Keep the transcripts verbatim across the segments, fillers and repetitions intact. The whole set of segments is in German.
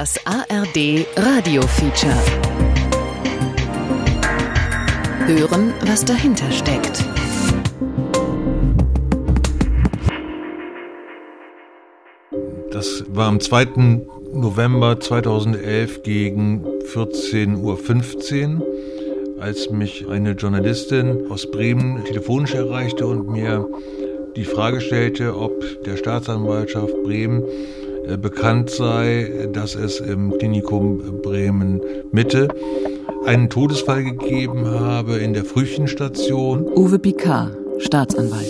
Das A R D Radio Feature. Hören, was dahinter steckt. Das war am zweiten November zweitausendelf gegen vierzehn Uhr fünfzehn, als mich eine Journalistin aus Bremen telefonisch erreichte und mir die Frage stellte, ob der Staatsanwaltschaft Bremen äh, bekannt sei, dass es im Klinikum Bremen Mitte einen Todesfall gegeben habe in der Frühchenstation. Uwe Picard, Staatsanwalt.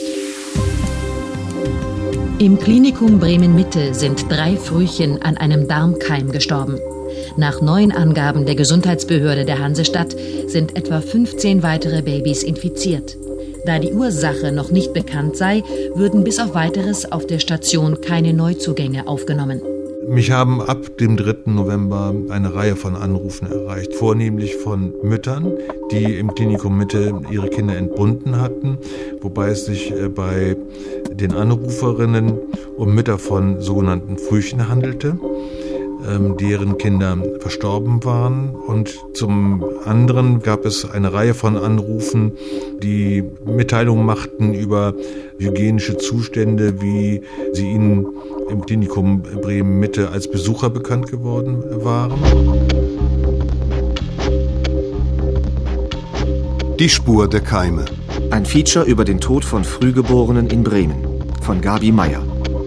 Im Klinikum Bremen Mitte sind drei Frühchen an einem Darmkeim gestorben. Nach neuen Angaben der Gesundheitsbehörde der Hansestadt sind etwa fünfzehn weitere Babys infiziert. Da die Ursache noch nicht bekannt sei, würden bis auf Weiteres auf der Station keine Neuzugänge aufgenommen. Mich haben ab dem dritten November eine Reihe von Anrufen erreicht, vornehmlich von Müttern, die im Klinikum Mitte ihre Kinder entbunden hatten, wobei es sich bei den Anruferinnen um Mütter von sogenannten Frühchen handelte, deren Kinder verstorben waren. Und zum anderen gab es eine Reihe von Anrufen, die Mitteilungen machten über hygienische Zustände, wie sie ihnen im Klinikum Bremen Mitte als Besucher bekannt geworden waren. Die Spur der Keime. Ein Feature über den Tod von Frühgeborenen in Bremen von Gabi Meier.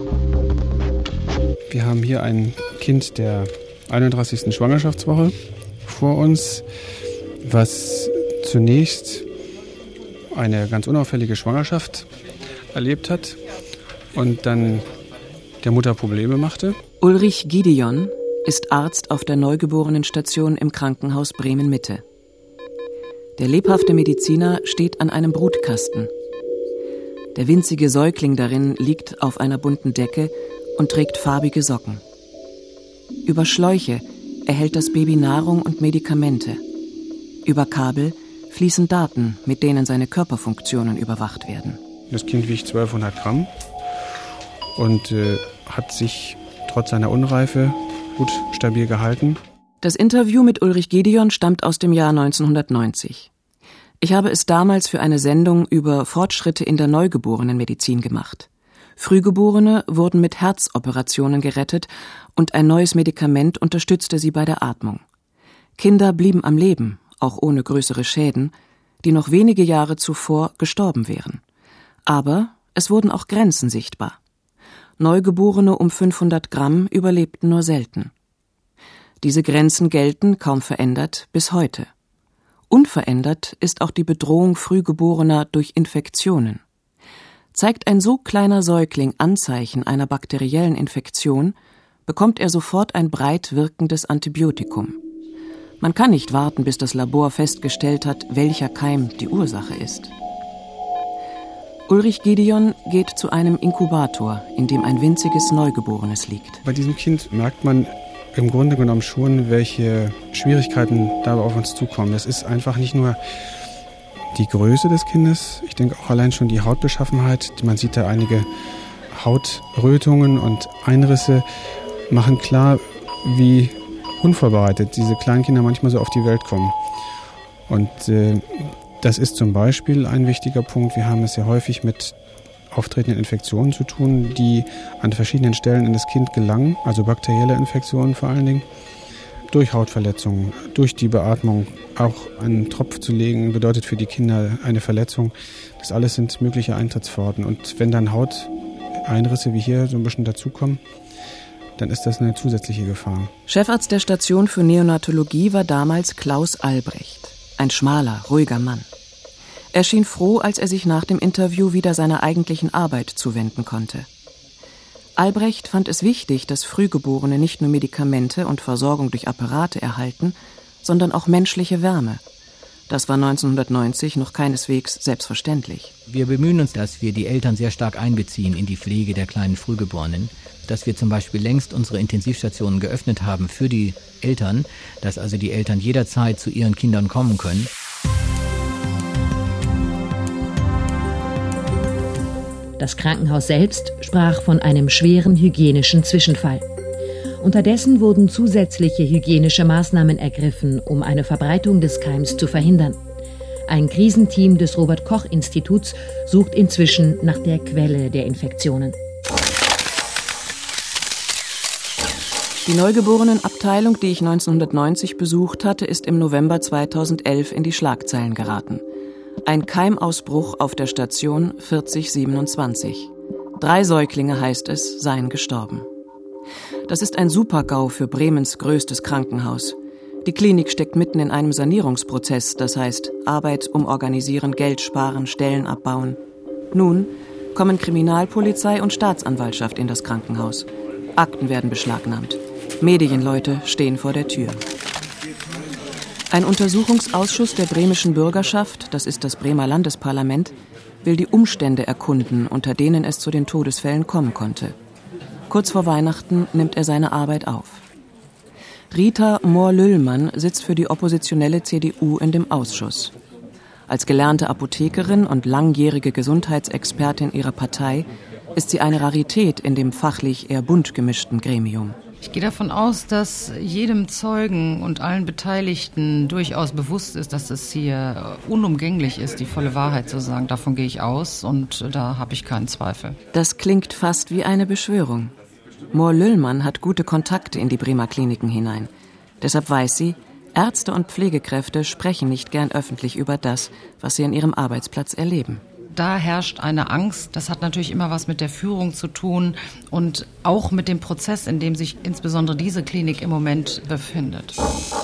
Wir haben hier ein Kind der einunddreißigsten Schwangerschaftswoche vor uns, was zunächst eine ganz unauffällige Schwangerschaft erlebt hat und dann der Mutter Probleme machte. Ulrich Gideon ist Arzt auf der Neugeborenenstation im Krankenhaus Bremen Mitte. Der lebhafte Mediziner steht an einem Brutkasten. Der winzige Säugling darin liegt auf einer bunten Decke und trägt farbige Socken. Über Schläuche erhält das Baby Nahrung und Medikamente. Über Kabel fließen Daten, mit denen seine Körperfunktionen überwacht werden. Das Kind wiegt zwölfhundert Gramm und äh, hat sich trotz seiner Unreife gut stabil gehalten. Das Interview mit Ulrich Gideon stammt aus dem Jahr neunzehnhundertneunzig. Ich habe es damals für eine Sendung über Fortschritte in der Neugeborenenmedizin gemacht. Frühgeborene wurden mit Herzoperationen gerettet und ein neues Medikament unterstützte sie bei der Atmung. Kinder blieben am Leben, auch ohne größere Schäden, die noch wenige Jahre zuvor gestorben wären. Aber es wurden auch Grenzen sichtbar. Neugeborene um fünfhundert Gramm überlebten nur selten. Diese Grenzen gelten, kaum verändert, bis heute. Unverändert ist auch die Bedrohung Frühgeborener durch Infektionen. Zeigt ein so kleiner Säugling Anzeichen einer bakteriellen Infektion, bekommt er sofort ein breit wirkendes Antibiotikum. Man kann nicht warten, bis das Labor festgestellt hat, welcher Keim die Ursache ist. Ulrich Gideon geht zu einem Inkubator, in dem ein winziges Neugeborenes liegt. Bei diesem Kind merkt man im Grunde genommen schon, welche Schwierigkeiten dabei auf uns zukommen. Es ist einfach nicht nur die Größe des Kindes, ich denke auch allein schon die Hautbeschaffenheit. Man sieht da einige Hautrötungen und Einrisse, machen klar, wie unvorbereitet diese kleinen Kinder manchmal so auf die Welt kommen. Und äh, das ist zum Beispiel ein wichtiger Punkt. Wir haben es sehr häufig mit auftretenden Infektionen zu tun, die an verschiedenen Stellen in das Kind gelangen, also bakterielle Infektionen vor allen Dingen, durch Hautverletzungen, durch die Beatmung. Auch einen Tropf zu legen bedeutet für die Kinder eine Verletzung. Das alles sind mögliche Eintrittspforten. Und wenn dann Hauteinrisse wie hier so ein bisschen dazukommen, dann ist das eine zusätzliche Gefahr. Chefarzt der Station für Neonatologie war damals Klaus Albrecht. Ein schmaler, ruhiger Mann. Er schien froh, als er sich nach dem Interview wieder seiner eigentlichen Arbeit zuwenden konnte. Albrecht fand es wichtig, dass Frühgeborene nicht nur Medikamente und Versorgung durch Apparate erhalten, sondern auch menschliche Wärme. Das war neunzehnhundertneunzig noch keineswegs selbstverständlich. Wir bemühen uns, dass wir die Eltern sehr stark einbeziehen in die Pflege der kleinen Frühgeborenen, dass wir zum Beispiel längst unsere Intensivstationen geöffnet haben für die Eltern, dass also die Eltern jederzeit zu ihren Kindern kommen können. Das Krankenhaus selbst sprach von einem schweren hygienischen Zwischenfall. Unterdessen wurden zusätzliche hygienische Maßnahmen ergriffen, um eine Verbreitung des Keims zu verhindern. Ein Krisenteam des Robert-Koch-Instituts sucht inzwischen nach der Quelle der Infektionen. Die Neugeborenenabteilung, die ich neunzehnhundertneunzig besucht hatte, ist im November zweitausendelf in die Schlagzeilen geraten. Ein Keimausbruch auf der Station vierzig siebenundzwanzig. Drei Säuglinge, heißt es, seien gestorben. Das ist ein Super-GAU für Bremens größtes Krankenhaus. Die Klinik steckt mitten in einem Sanierungsprozess, das heißt Arbeit umorganisieren, Geld sparen, Stellen abbauen. Nun kommen Kriminalpolizei und Staatsanwaltschaft in das Krankenhaus. Akten werden beschlagnahmt. Medienleute stehen vor der Tür. Ein Untersuchungsausschuss der bremischen Bürgerschaft, das ist das Bremer Landesparlament, will die Umstände erkunden, unter denen es zu den Todesfällen kommen konnte. Kurz vor Weihnachten nimmt er seine Arbeit auf. Rita Mohr-Lüllmann sitzt für die oppositionelle C D U in dem Ausschuss. Als gelernte Apothekerin und langjährige Gesundheitsexpertin ihrer Partei ist sie eine Rarität in dem fachlich eher bunt gemischten Gremium. Ich gehe davon aus, dass jedem Zeugen und allen Beteiligten durchaus bewusst ist, dass es hier unumgänglich ist, die volle Wahrheit zu sagen. Davon gehe ich aus und da habe ich keinen Zweifel. Das klingt fast wie eine Beschwörung. Mohr-Lüllmann hat gute Kontakte in die Bremer Kliniken hinein. Deshalb weiß sie, Ärzte und Pflegekräfte sprechen nicht gern öffentlich über das, was sie an ihrem Arbeitsplatz erleben. Da herrscht eine Angst. Das hat natürlich immer was mit der Führung zu tun und auch mit dem Prozess, in dem sich insbesondere diese Klinik im Moment befindet.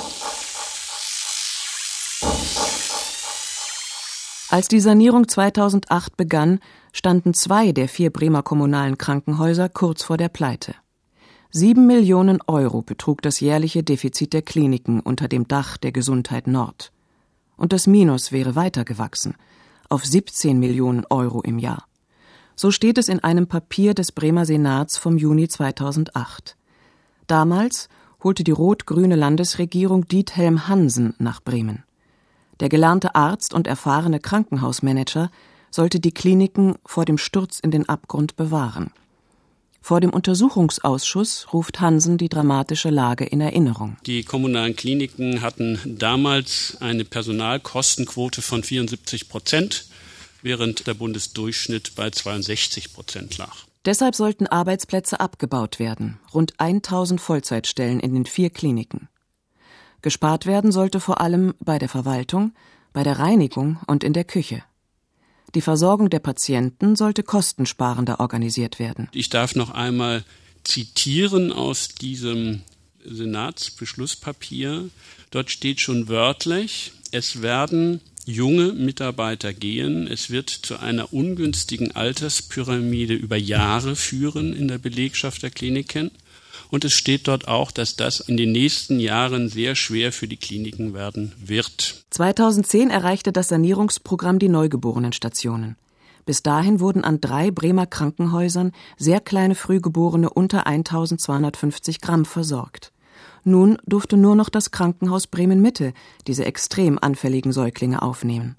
Als die Sanierung zweitausendacht begann, standen zwei der vier Bremer kommunalen Krankenhäuser kurz vor der Pleite. Sieben Millionen Euro betrug das jährliche Defizit der Kliniken unter dem Dach der Gesundheit Nord. Und das Minus wäre weiter gewachsen, auf siebzehn Millionen Euro im Jahr. So steht es in einem Papier des Bremer Senats vom Juni zweitausendacht. Damals holte die rot-grüne Landesregierung Diethelm Hansen nach Bremen. Der gelernte Arzt und erfahrene Krankenhausmanager sollte die Kliniken vor dem Sturz in den Abgrund bewahren. Vor dem Untersuchungsausschuss ruft Hansen die dramatische Lage in Erinnerung. Die kommunalen Kliniken hatten damals eine Personalkostenquote von vierundsiebzig Prozent, während der Bundesdurchschnitt bei zweiundsechzig Prozent lag. Deshalb sollten Arbeitsplätze abgebaut werden, rund tausend Vollzeitstellen in den vier Kliniken. Gespart werden sollte vor allem bei der Verwaltung, bei der Reinigung und in der Küche. Die Versorgung der Patienten sollte kostensparender organisiert werden. Ich darf noch einmal zitieren aus diesem Senatsbeschlusspapier. Dort steht schon wörtlich, es werden junge Mitarbeiter gehen. Es wird zu einer ungünstigen Alterspyramide über Jahre führen in der Belegschaft der Kliniken. Und es steht dort auch, dass das in den nächsten Jahren sehr schwer für die Kliniken werden wird. zweitausendzehn erreichte das Sanierungsprogramm die Neugeborenenstationen. Bis dahin wurden an drei Bremer Krankenhäusern sehr kleine Frühgeborene unter eintausendzweihundertfünfzig Gramm versorgt. Nun durfte nur noch das Krankenhaus Bremen-Mitte diese extrem anfälligen Säuglinge aufnehmen.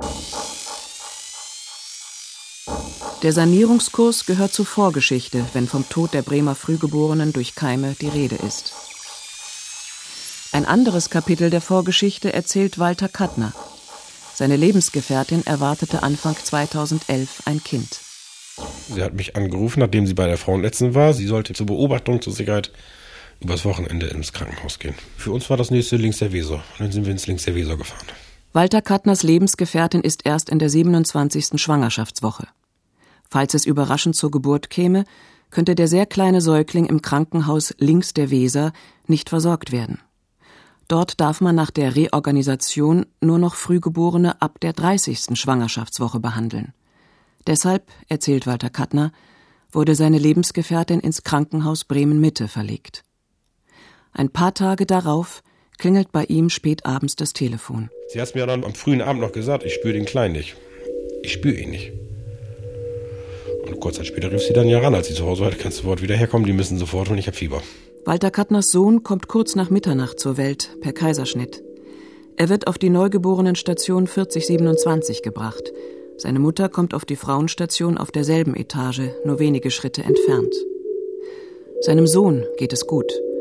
Der Sanierungskurs gehört zur Vorgeschichte, wenn vom Tod der Bremer Frühgeborenen durch Keime die Rede ist. Ein anderes Kapitel der Vorgeschichte erzählt Walter Kattner. Seine Lebensgefährtin erwartete Anfang zweitausendelf ein Kind. Sie hat mich angerufen, nachdem sie bei der Frauenärztin war. Sie sollte zur Beobachtung, zur Sicherheit übers Wochenende ins Krankenhaus gehen. Für uns war das nächste links der Weser. Und dann sind wir ins links der Weser gefahren. Walter Kattners Lebensgefährtin ist erst in der siebenundzwanzigsten Schwangerschaftswoche. Falls es überraschend zur Geburt käme, könnte der sehr kleine Säugling im Krankenhaus links der Weser nicht versorgt werden. Dort darf man nach der Reorganisation nur noch Frühgeborene ab der dreißigsten Schwangerschaftswoche behandeln. Deshalb, erzählt Walter Kattner, wurde seine Lebensgefährtin ins Krankenhaus Bremen-Mitte verlegt. Ein paar Tage darauf klingelt bei ihm spät abends das Telefon. Sie hat mir dann am frühen Abend noch gesagt, ich spüre den Kleinen nicht. Ich spüre ihn nicht. Und kurz Zeit später rief sie dann ja ran, als sie zu Hause war, kannst du sofort wieder herkommen, die müssen sofort und ich habe Fieber. Walter Kattners Sohn kommt kurz nach Mitternacht zur Welt, per Kaiserschnitt. Er wird auf die Neugeborenenstation vierzig siebenundzwanzig gebracht. Seine Mutter kommt auf die Frauenstation auf derselben Etage, nur wenige Schritte entfernt. Seinem Sohn geht es gut.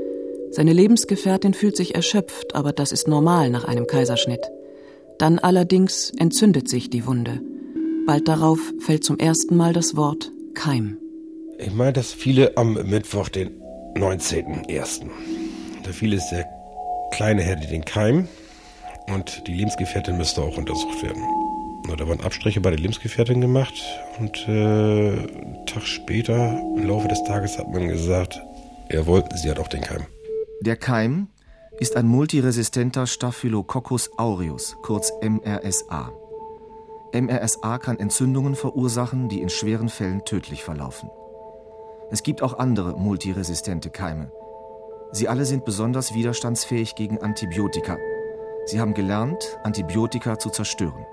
Seine Lebensgefährtin fühlt sich erschöpft, aber das ist normal nach einem Kaiserschnitt. Dann allerdings entzündet sich die Wunde. Bald darauf fällt zum ersten Mal das Wort Keim. Ich meine, dass viele am Mittwoch, den neunzehnten ersten Da fiel es der kleine Herr den Keim und die Lebensgefährtin müsste auch untersucht werden. Da waren Abstriche bei der Lebensgefährtin gemacht und äh, einen Tag später, im Laufe des Tages, hat man gesagt, jawohl, sie hat auch den Keim. Der Keim ist ein multiresistenter Staphylococcus aureus, kurz M R S A. M R S A kann Entzündungen verursachen, die in schweren Fällen tödlich verlaufen. Es gibt auch andere multiresistente Keime. Sie alle sind besonders widerstandsfähig gegen Antibiotika. Sie haben gelernt, Antibiotika zu zerstören.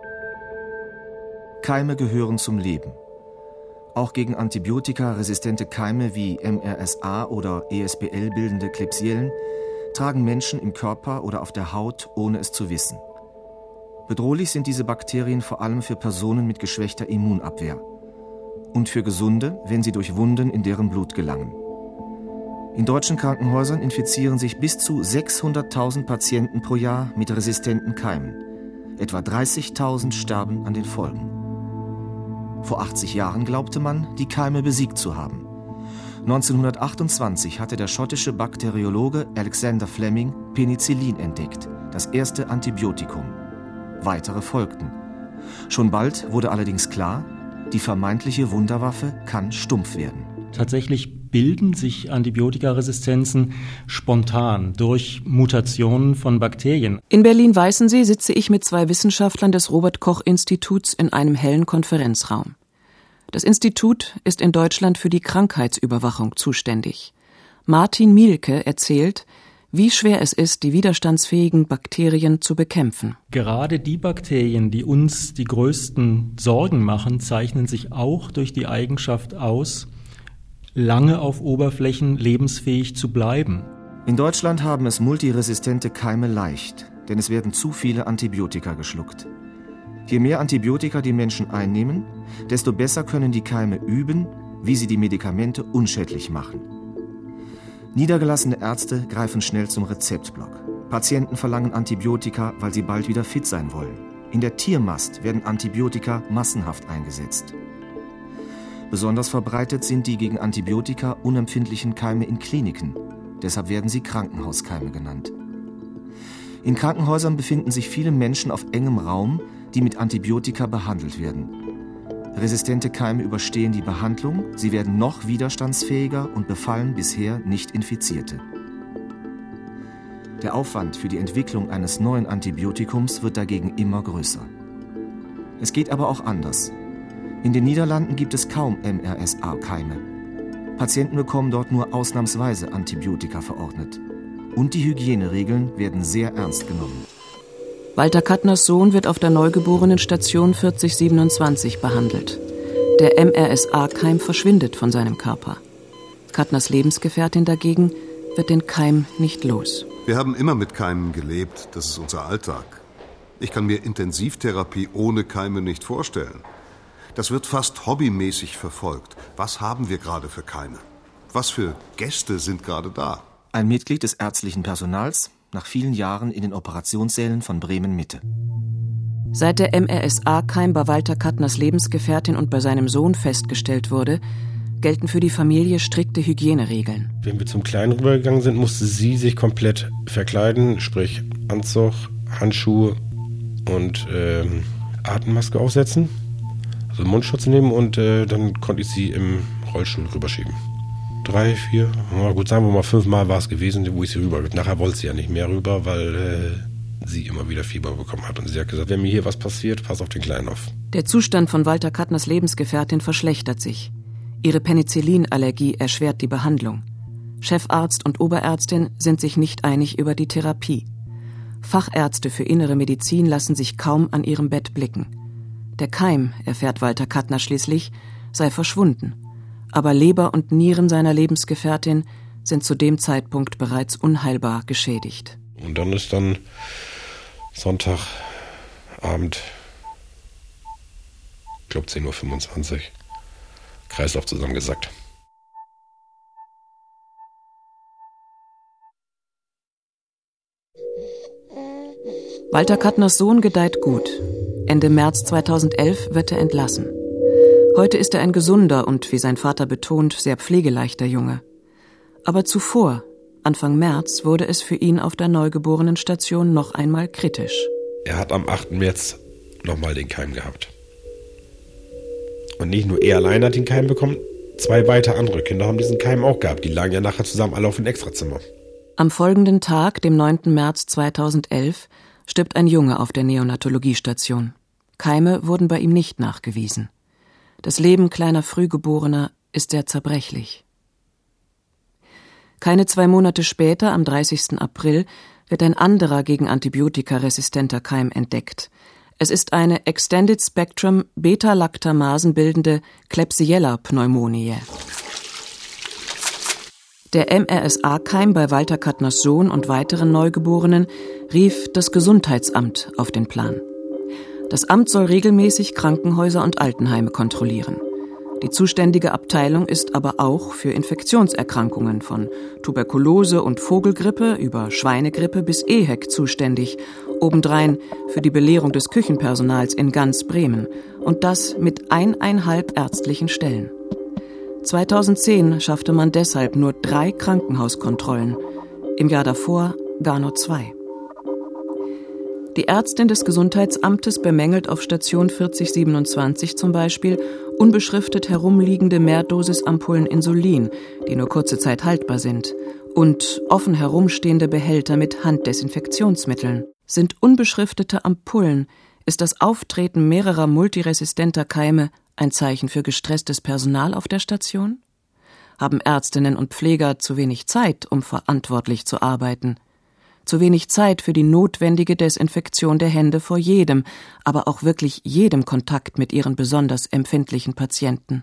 Keime gehören zum Leben. Auch gegen Antibiotika-resistente Keime wie M R S A oder E S B L-bildende Klebsiellen tragen Menschen im Körper oder auf der Haut, ohne es zu wissen. Bedrohlich sind diese Bakterien vor allem für Personen mit geschwächter Immunabwehr und für Gesunde, wenn sie durch Wunden in deren Blut gelangen. In deutschen Krankenhäusern infizieren sich bis zu sechshunderttausend Patienten pro Jahr mit resistenten Keimen. Etwa dreißigtausend sterben an den Folgen. Vor achtzig Jahren glaubte man, die Keime besiegt zu haben. neunzehnhundertachtundzwanzig hatte der schottische Bakteriologe Alexander Fleming Penicillin entdeckt, das erste Antibiotikum. Weitere folgten. Schon bald wurde allerdings klar, die vermeintliche Wunderwaffe kann stumpf werden. Tatsächlich bilden sich Antibiotikaresistenzen spontan durch Mutationen von Bakterien. In Berlin-Weißensee sitze ich mit zwei Wissenschaftlern des Robert-Koch-Instituts in einem hellen Konferenzraum. Das Institut ist in Deutschland für die Krankheitsüberwachung zuständig. Martin Mielke erzählt, wie schwer es ist, die widerstandsfähigen Bakterien zu bekämpfen. Gerade die Bakterien, die uns die größten Sorgen machen, zeichnen sich auch durch die Eigenschaft aus, lange auf Oberflächen lebensfähig zu bleiben. In Deutschland haben es multiresistente Keime leicht, denn es werden zu viele Antibiotika geschluckt. Je mehr Antibiotika die Menschen einnehmen, desto besser können die Keime üben, wie sie die Medikamente unschädlich machen. Niedergelassene Ärzte greifen schnell zum Rezeptblock. Patienten verlangen Antibiotika, weil sie bald wieder fit sein wollen. In der Tiermast werden Antibiotika massenhaft eingesetzt. Besonders verbreitet sind die gegen Antibiotika unempfindlichen Keime in Kliniken. Deshalb werden sie Krankenhauskeime genannt. In Krankenhäusern befinden sich viele Menschen auf engem Raum, die mit Antibiotika behandelt werden. Resistente Keime überstehen die Behandlung, sie werden noch widerstandsfähiger und befallen bisher nicht Infizierte. Der Aufwand für die Entwicklung eines neuen Antibiotikums wird dagegen immer größer. Es geht aber auch anders. In den Niederlanden gibt es kaum M R S A-Keime. Patienten bekommen dort nur ausnahmsweise Antibiotika verordnet. Und die Hygieneregeln werden sehr ernst genommen. Walter Kattners Sohn wird auf der Neugeborenenstation vierzig siebenundzwanzig behandelt. Der M R S A-Keim verschwindet von seinem Körper. Kattners Lebensgefährtin dagegen wird den Keim nicht los. Wir haben immer mit Keimen gelebt, das ist unser Alltag. Ich kann mir Intensivtherapie ohne Keime nicht vorstellen. Das wird fast hobbymäßig verfolgt. Was haben wir gerade für Keime? Was für Gäste sind gerade da? Ein Mitglied des ärztlichen Personals, nach vielen Jahren in den Operationssälen von Bremen-Mitte. Seit der M R S A-Keim bei Walter Kattners Lebensgefährtin und bei seinem Sohn festgestellt wurde, gelten für die Familie strikte Hygieneregeln. Wenn wir zum Kleinen rübergegangen sind, musste sie sich komplett verkleiden, sprich Anzug, Handschuhe und ähm, Atemmaske aufsetzen, also Mundschutz nehmen und äh, dann konnte ich sie im Rollstuhl rüberschieben. Drei, vier, na gut, sagen wir mal fünfmal war es gewesen, wo ich sie rüber. Nachher wollte sie ja nicht mehr rüber, weil äh, sie immer wieder Fieber bekommen hat. Und sie hat gesagt, wenn mir hier was passiert, pass auf den Kleinen auf. Der Zustand von Walter Kattners Lebensgefährtin verschlechtert sich. Ihre Penicillinallergie erschwert die Behandlung. Chefarzt und Oberärztin sind sich nicht einig über die Therapie. Fachärzte für innere Medizin lassen sich kaum an ihrem Bett blicken. Der Keim, erfährt Walter Kattner schließlich, sei verschwunden. Aber Leber und Nieren seiner Lebensgefährtin sind zu dem Zeitpunkt bereits unheilbar geschädigt. Und dann ist dann Sonntagabend, ich glaube zehn Uhr fünfundzwanzig, Kreislauf zusammengesackt. Walter Kattners Sohn gedeiht gut. Ende März zweitausendelf wird er entlassen. Heute ist er ein gesunder und, wie sein Vater betont, sehr pflegeleichter Junge. Aber zuvor, Anfang März, wurde es für ihn auf der Neugeborenenstation noch einmal kritisch. Er hat am achten März nochmal den Keim gehabt. Und nicht nur er allein hat den Keim bekommen, zwei weitere andere Kinder haben diesen Keim auch gehabt. Die lagen ja nachher zusammen alle auf dem Extrazimmer. Am folgenden Tag, dem neunten März zweitausendelf, stirbt ein Junge auf der Neonatologiestation. Keime wurden bei ihm nicht nachgewiesen. Das Leben kleiner Frühgeborener ist sehr zerbrechlich. Keine zwei Monate später, am dreißigsten April, wird ein anderer gegen Antibiotika resistenter Keim entdeckt. Es ist eine Extended Spectrum Beta-Lactamasen bildende Klebsiella-Pneumoniae. Der M R S A-Keim bei Walter Kattners Sohn und weiteren Neugeborenen rief das Gesundheitsamt auf den Plan. Das Amt soll regelmäßig Krankenhäuser und Altenheime kontrollieren. Die zuständige Abteilung ist aber auch für Infektionserkrankungen von Tuberkulose und Vogelgrippe über Schweinegrippe bis E H E C zuständig, obendrein für die Belehrung des Küchenpersonals in ganz Bremen und das mit eineinhalb ärztlichen Stellen. zweitausendzehn schaffte man deshalb nur drei Krankenhauskontrollen, im Jahr davor gar nur zwei. Die Ärztin des Gesundheitsamtes bemängelt auf Station vierzig siebenundzwanzig zum Beispiel unbeschriftet herumliegende Mehrdosisampullen Insulin, die nur kurze Zeit haltbar sind, und offen herumstehende Behälter mit Handdesinfektionsmitteln. Sind unbeschriftete Ampullen, ist das Auftreten mehrerer multiresistenter Keime ein Zeichen für gestresstes Personal auf der Station? Haben Ärztinnen und Pfleger zu wenig Zeit, um verantwortlich zu arbeiten? Zu wenig Zeit für die notwendige Desinfektion der Hände vor jedem, aber auch wirklich jedem Kontakt mit ihren besonders empfindlichen Patienten.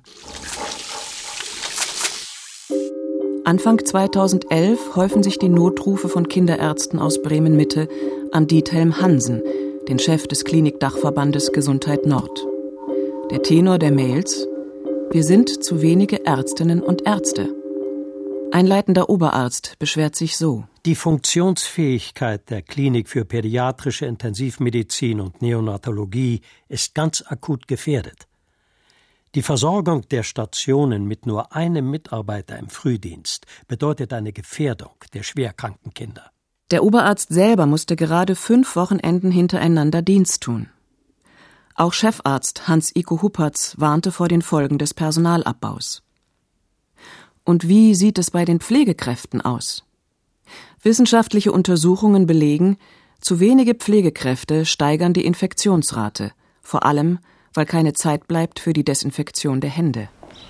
Anfang zweitausendelf häufen sich die Notrufe von Kinderärzten aus Bremen-Mitte an Diethelm Hansen, den Chef des Klinikdachverbandes Gesundheit Nord. Der Tenor der Mails: Wir sind zu wenige Ärztinnen und Ärzte. Ein leitender Oberarzt beschwert sich so: Die Funktionsfähigkeit der Klinik für pädiatrische Intensivmedizin und Neonatologie ist ganz akut gefährdet. Die Versorgung der Stationen mit nur einem Mitarbeiter im Frühdienst bedeutet eine Gefährdung der schwerkranken Kinder. Der Oberarzt selber musste gerade fünf Wochenenden hintereinander Dienst tun. Auch Chefarzt Hans-Iko Huppertz warnte vor den Folgen des Personalabbaus. Und wie sieht es bei den Pflegekräften aus? Wissenschaftliche Untersuchungen belegen, zu wenige Pflegekräfte steigern die Infektionsrate, vor allem, weil keine Zeit bleibt für die Desinfektion der Hände.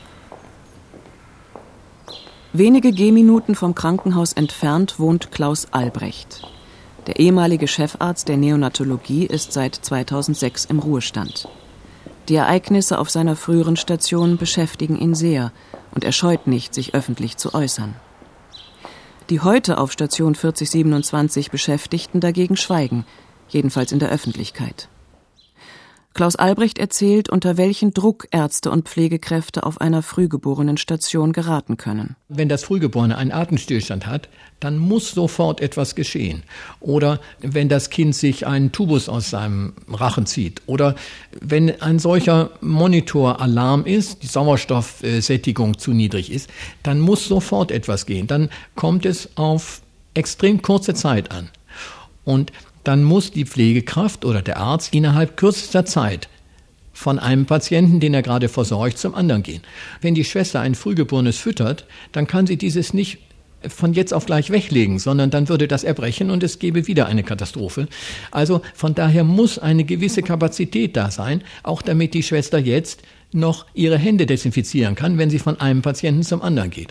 Wenige Gehminuten vom Krankenhaus entfernt wohnt Klaus Albrecht. Der ehemalige Chefarzt der Neonatologie ist seit zweitausendsechs im Ruhestand. Die Ereignisse auf seiner früheren Station beschäftigen ihn sehr und er scheut nicht, sich öffentlich zu äußern. Die heute auf Station vierzig siebenundzwanzig Beschäftigten dagegen schweigen, jedenfalls in der Öffentlichkeit. Klaus Albrecht erzählt, unter welchen Druck Ärzte und Pflegekräfte auf einer Frühgeborenenstation geraten können. Wenn das Frühgeborene einen Atemstillstand hat, dann muss sofort etwas geschehen. Oder wenn das Kind sich einen Tubus aus seinem Rachen zieht. Oder wenn ein solcher Monitoralarm ist, die Sauerstoffsättigung zu niedrig ist, dann muss sofort etwas gehen. Dann kommt es auf extrem kurze Zeit an. Und dann muss die Pflegekraft oder der Arzt innerhalb kürzester Zeit von einem Patienten, den er gerade versorgt, zum anderen gehen. Wenn die Schwester ein Frühgeborenes füttert, dann kann sie dieses nicht von jetzt auf gleich weglegen, sondern dann würde das erbrechen und es gäbe wieder eine Katastrophe. Also von daher muss eine gewisse Kapazität da sein, auch damit die Schwester jetzt noch ihre Hände desinfizieren kann, wenn sie von einem Patienten zum anderen geht.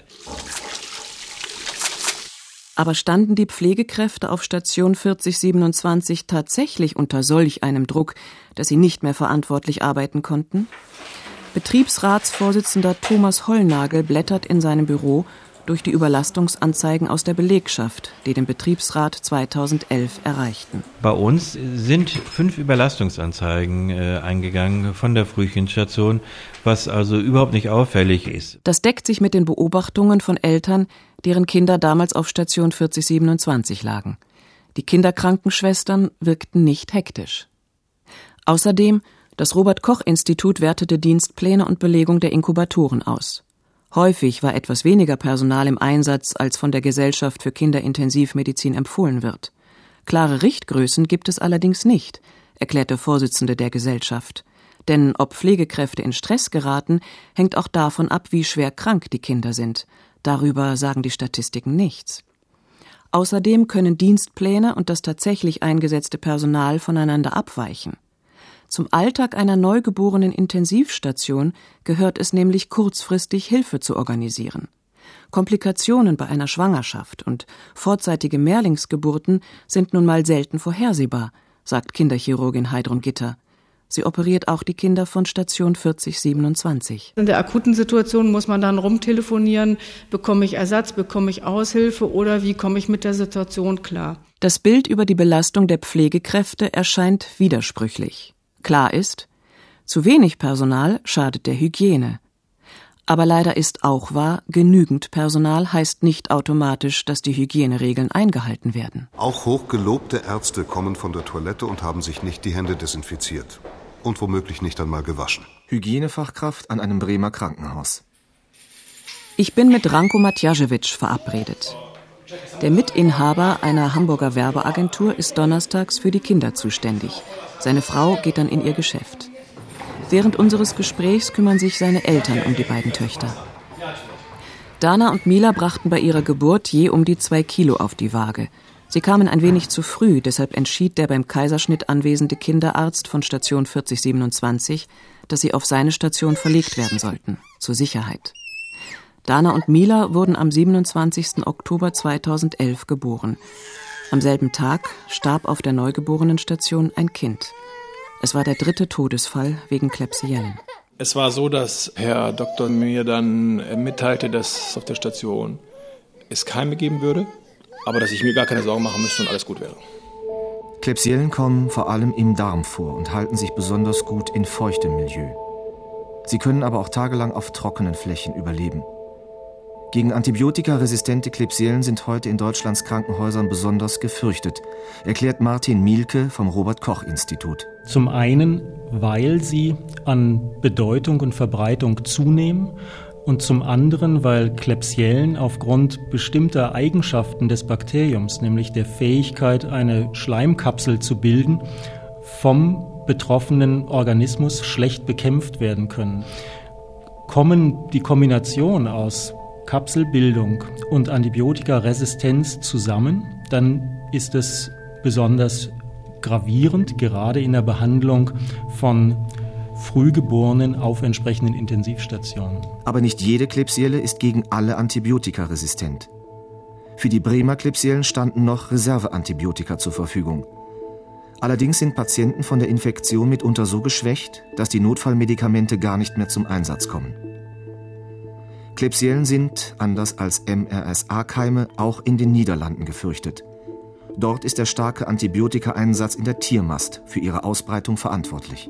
Aber standen die Pflegekräfte auf Station vierzig siebenundzwanzig tatsächlich unter solch einem Druck, dass sie nicht mehr verantwortlich arbeiten konnten? Betriebsratsvorsitzender Thomas Hollnagel blättert in seinem Büro durch die Überlastungsanzeigen aus der Belegschaft, die den Betriebsrat zweitausendelf erreichten. Bei uns sind fünf Überlastungsanzeigen äh, eingegangen von der Frühkindsstation, was also überhaupt nicht auffällig ist. Das deckt sich mit den Beobachtungen von Eltern, deren Kinder damals auf Station vierzig siebenundzwanzig lagen. Die Kinderkrankenschwestern wirkten nicht hektisch. Außerdem, das Robert-Koch-Institut wertete Dienstpläne und Belegung der Inkubatoren aus. Häufig war etwas weniger Personal im Einsatz, als von der Gesellschaft für Kinderintensivmedizin empfohlen wird. Klare Richtgrößen gibt es allerdings nicht, erklärt der Vorsitzende der Gesellschaft. Denn ob Pflegekräfte in Stress geraten, hängt auch davon ab, wie schwer krank die Kinder sind. Darüber sagen die Statistiken nichts. Außerdem können Dienstpläne und das tatsächlich eingesetzte Personal voneinander abweichen. Zum Alltag einer neugeborenen Intensivstation gehört es nämlich kurzfristig, Hilfe zu organisieren. Komplikationen bei einer Schwangerschaft und vorzeitige Mehrlingsgeburten sind nun mal selten vorhersehbar, sagt Kinderchirurgin Heidrun Gitter. Sie operiert auch die Kinder von Station vierzig siebenundzwanzig. In der akuten Situation muss man dann rumtelefonieren, bekomme ich Ersatz, bekomme ich Aushilfe oder wie komme ich mit der Situation klar. Das Bild über die Belastung der Pflegekräfte erscheint widersprüchlich. Klar ist, zu wenig Personal schadet der Hygiene. Aber leider ist auch wahr, genügend Personal heißt nicht automatisch, dass die Hygieneregeln eingehalten werden. Auch hochgelobte Ärzte kommen von der Toilette und haben sich nicht die Hände desinfiziert. Und womöglich nicht einmal gewaschen. Hygienefachkraft an einem Bremer Krankenhaus. Ich bin mit Ranko Matjažević verabredet. Der Mitinhaber einer Hamburger Werbeagentur ist donnerstags für die Kinder zuständig. Seine Frau geht dann in ihr Geschäft. Während unseres Gesprächs kümmern sich seine Eltern um die beiden Töchter. Dana und Mila brachten bei ihrer Geburt je um die zwei Kilo auf die Waage. Sie kamen ein wenig zu früh, deshalb entschied der beim Kaiserschnitt anwesende Kinderarzt von Station vierzig siebenundzwanzig, dass sie auf seine Station verlegt werden sollten, zur Sicherheit. Dana und Mila wurden am siebenundzwanzigsten Oktober zweitausendelf geboren. Am selben Tag starb auf der Neugeborenenstation ein Kind. Es war der dritte Todesfall wegen Klebsiellen. Es war so, dass Herr Doktor mir dann mitteilte, dass auf der Station es Keime geben würde, aber dass ich mir gar keine Sorgen machen müsste und alles gut wäre. Klebsiellen kommen vor allem im Darm vor und halten sich besonders gut in feuchtem Milieu. Sie können aber auch tagelang auf trockenen Flächen überleben. Gegen antibiotikaresistente Klebsiellen sind heute in Deutschlands Krankenhäusern besonders gefürchtet, erklärt Martin Mielke vom Robert-Koch-Institut. Zum einen, weil sie an Bedeutung und Verbreitung zunehmen und zum anderen, weil Klebsiellen aufgrund bestimmter Eigenschaften des Bakteriums, nämlich der Fähigkeit, eine Schleimkapsel zu bilden, vom betroffenen Organismus schlecht bekämpft werden können. Kommen die Kombination aus Kapselbildung und Antibiotikaresistenz zusammen, dann ist es besonders gravierend, gerade in der Behandlung von Frühgeborenen auf entsprechenden Intensivstationen. Aber nicht jede Klebsielle ist gegen alle Antibiotika resistent. Für die Bremer Klebsiellen standen noch Reserveantibiotika zur Verfügung. Allerdings sind Patienten von der Infektion mitunter so geschwächt, dass die Notfallmedikamente gar nicht mehr zum Einsatz kommen. Klebsiellen sind, anders als M R S A-Keime, auch in den Niederlanden gefürchtet. Dort ist der starke Antibiotikaeinsatz in der Tiermast für ihre Ausbreitung verantwortlich.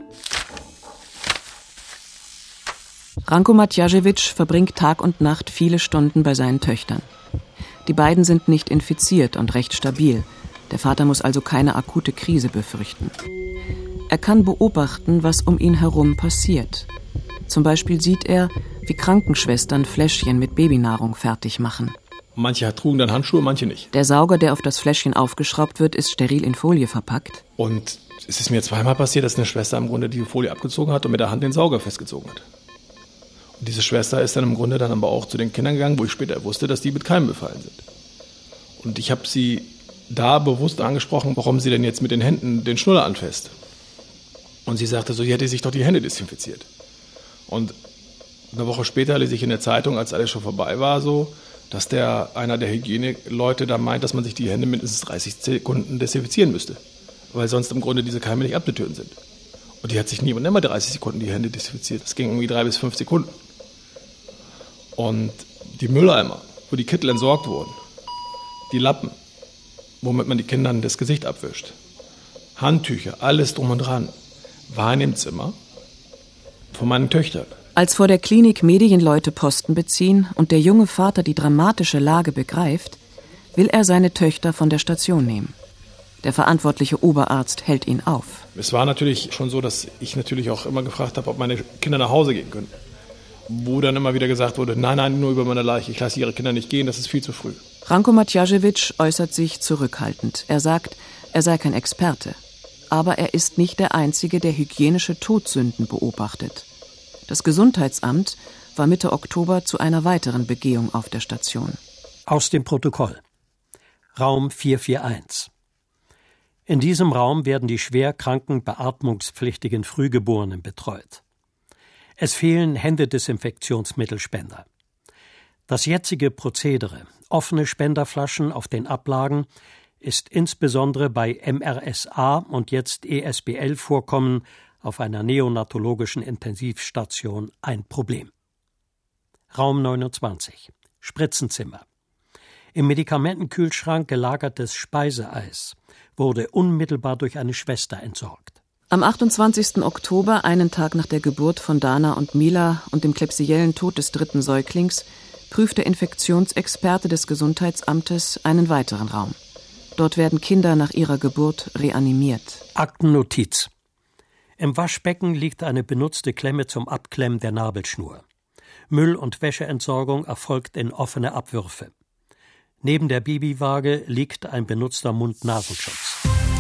Ranko Matjažević verbringt Tag und Nacht viele Stunden bei seinen Töchtern. Die beiden sind nicht infiziert und recht stabil. Der Vater muss also keine akute Krise befürchten. Er kann beobachten, was um ihn herum passiert. Zum Beispiel sieht er, wie Krankenschwestern Fläschchen mit Babynahrung fertig machen. Manche trugen dann Handschuhe, manche nicht. Der Sauger, der auf das Fläschchen aufgeschraubt wird, ist steril in Folie verpackt. Und es ist mir zweimal passiert, dass eine Schwester im Grunde die Folie abgezogen hat und mit der Hand den Sauger festgezogen hat. Und diese Schwester ist dann im Grunde dann aber auch zu den Kindern gegangen, wo ich später wusste, dass die mit Keimen befallen sind. Und ich habe sie da bewusst angesprochen, warum sie denn jetzt mit den Händen den Schnuller anfasst. Und sie sagte so, sie hätte sich doch die Hände desinfiziert. Und eine Woche später lese ich in der Zeitung, als alles schon vorbei war, so, dass der, einer der Hygieneleute da meint, dass man sich die Hände mindestens dreißig Sekunden desinfizieren müsste. Weil sonst im Grunde diese Keime nicht abzutöten sind. Und die hat sich niemand immer dreißig Sekunden die Hände desinfiziert. Das ging irgendwie drei bis fünf Sekunden. Und die Mülleimer, wo die Kittel entsorgt wurden, die Lappen, womit man die Kindern das Gesicht abwischt, Handtücher, alles drum und dran, war in dem Zimmer von meinen Töchtern. Als vor der Klinik Medienleute Posten beziehen und der junge Vater die dramatische Lage begreift, will er seine Töchter von der Station nehmen. Der verantwortliche Oberarzt hält ihn auf. Es war natürlich schon so, dass ich natürlich auch immer gefragt habe, ob meine Kinder nach Hause gehen können. Wo dann immer wieder gesagt wurde, nein, nein, nur über meine Leiche, ich lasse Ihre Kinder nicht gehen, das ist viel zu früh. Ranko Matjaschewitsch äußert sich zurückhaltend. Er sagt, er sei kein Experte. Aber er ist nicht der Einzige, der hygienische Todsünden beobachtet. Das Gesundheitsamt war Mitte Oktober zu einer weiteren Begehung auf der Station. Aus dem Protokoll. Raum vier vier eins. In diesem Raum werden die schwer kranken, beatmungspflichtigen Frühgeborenen betreut. Es fehlen Händedesinfektionsmittelspender. Das jetzige Prozedere, offene Spenderflaschen auf den Ablagen, ist insbesondere bei M R S A und jetzt E S B L-Vorkommen auf einer neonatologischen Intensivstation ein Problem. Raum neunundzwanzig. Spritzenzimmer. Im Medikamentenkühlschrank gelagertes Speiseeis wurde unmittelbar durch eine Schwester entsorgt. Am achtundzwanzigsten Oktober, einen Tag nach der Geburt von Dana und Mila und dem klebsiellen Tod des dritten Säuglings, prüft der Infektionsexperte des Gesundheitsamtes einen weiteren Raum. Dort werden Kinder nach ihrer Geburt reanimiert. Aktennotiz. Im Waschbecken liegt eine benutzte Klemme zum Abklemmen der Nabelschnur. Müll- und Wäscheentsorgung erfolgt in offene Abwürfe. Neben der Babywaage liegt ein benutzter Mund-Nasenschutz.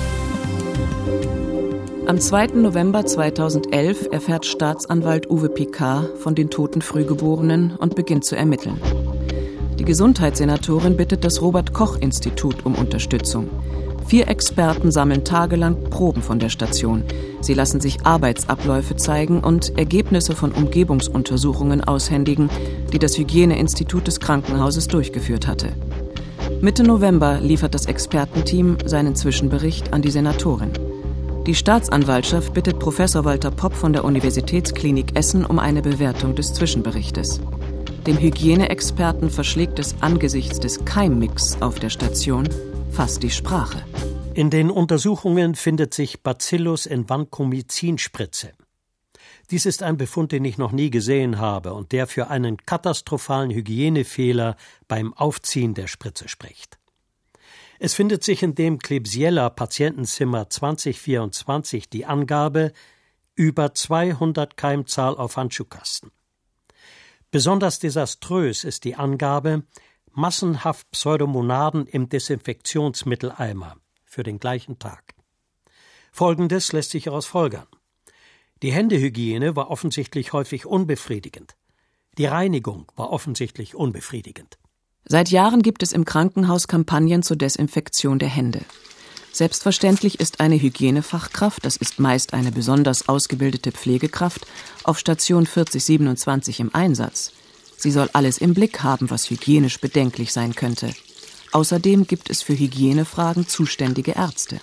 Am zweiten November zweitausendelf erfährt Staatsanwalt Uwe Picard von den toten Frühgeborenen und beginnt zu ermitteln. Die Gesundheitssenatorin bittet das Robert-Koch-Institut um Unterstützung. Vier Experten sammeln tagelang Proben von der Station. Sie lassen sich Arbeitsabläufe zeigen und Ergebnisse von Umgebungsuntersuchungen aushändigen, die das Hygieneinstitut des Krankenhauses durchgeführt hatte. Mitte November liefert das Expertenteam seinen Zwischenbericht an die Senatorin. Die Staatsanwaltschaft bittet Professor Walter Popp von der Universitätsklinik Essen um eine Bewertung des Zwischenberichtes. Dem Hygieneexperten verschlägt es angesichts des Keimmix auf der Station fast die Sprache. In den Untersuchungen findet sich Bacillus in Vancomycin-Spritze. Dies ist ein Befund, den ich noch nie gesehen habe und der für einen katastrophalen Hygienefehler beim Aufziehen der Spritze spricht. Es findet sich in dem Klebsiella Patientenzimmer zwanzig vierundzwanzig die Angabe über zweihundert Keimzahl auf Handschuhkasten. Besonders desaströs ist die Angabe massenhaft Pseudomonaden im Desinfektionsmitteleimer für den gleichen Tag. Folgendes lässt sich daraus folgern. Die Händehygiene war offensichtlich häufig unbefriedigend. Die Reinigung war offensichtlich unbefriedigend. Seit Jahren gibt es im Krankenhaus Kampagnen zur Desinfektion der Hände. Selbstverständlich ist eine Hygienefachkraft, das ist meist eine besonders ausgebildete Pflegekraft, auf Station vierzig siebenundzwanzig im Einsatz. Sie soll alles im Blick haben, was hygienisch bedenklich sein könnte. Außerdem gibt es für Hygienefragen zuständige Ärzte.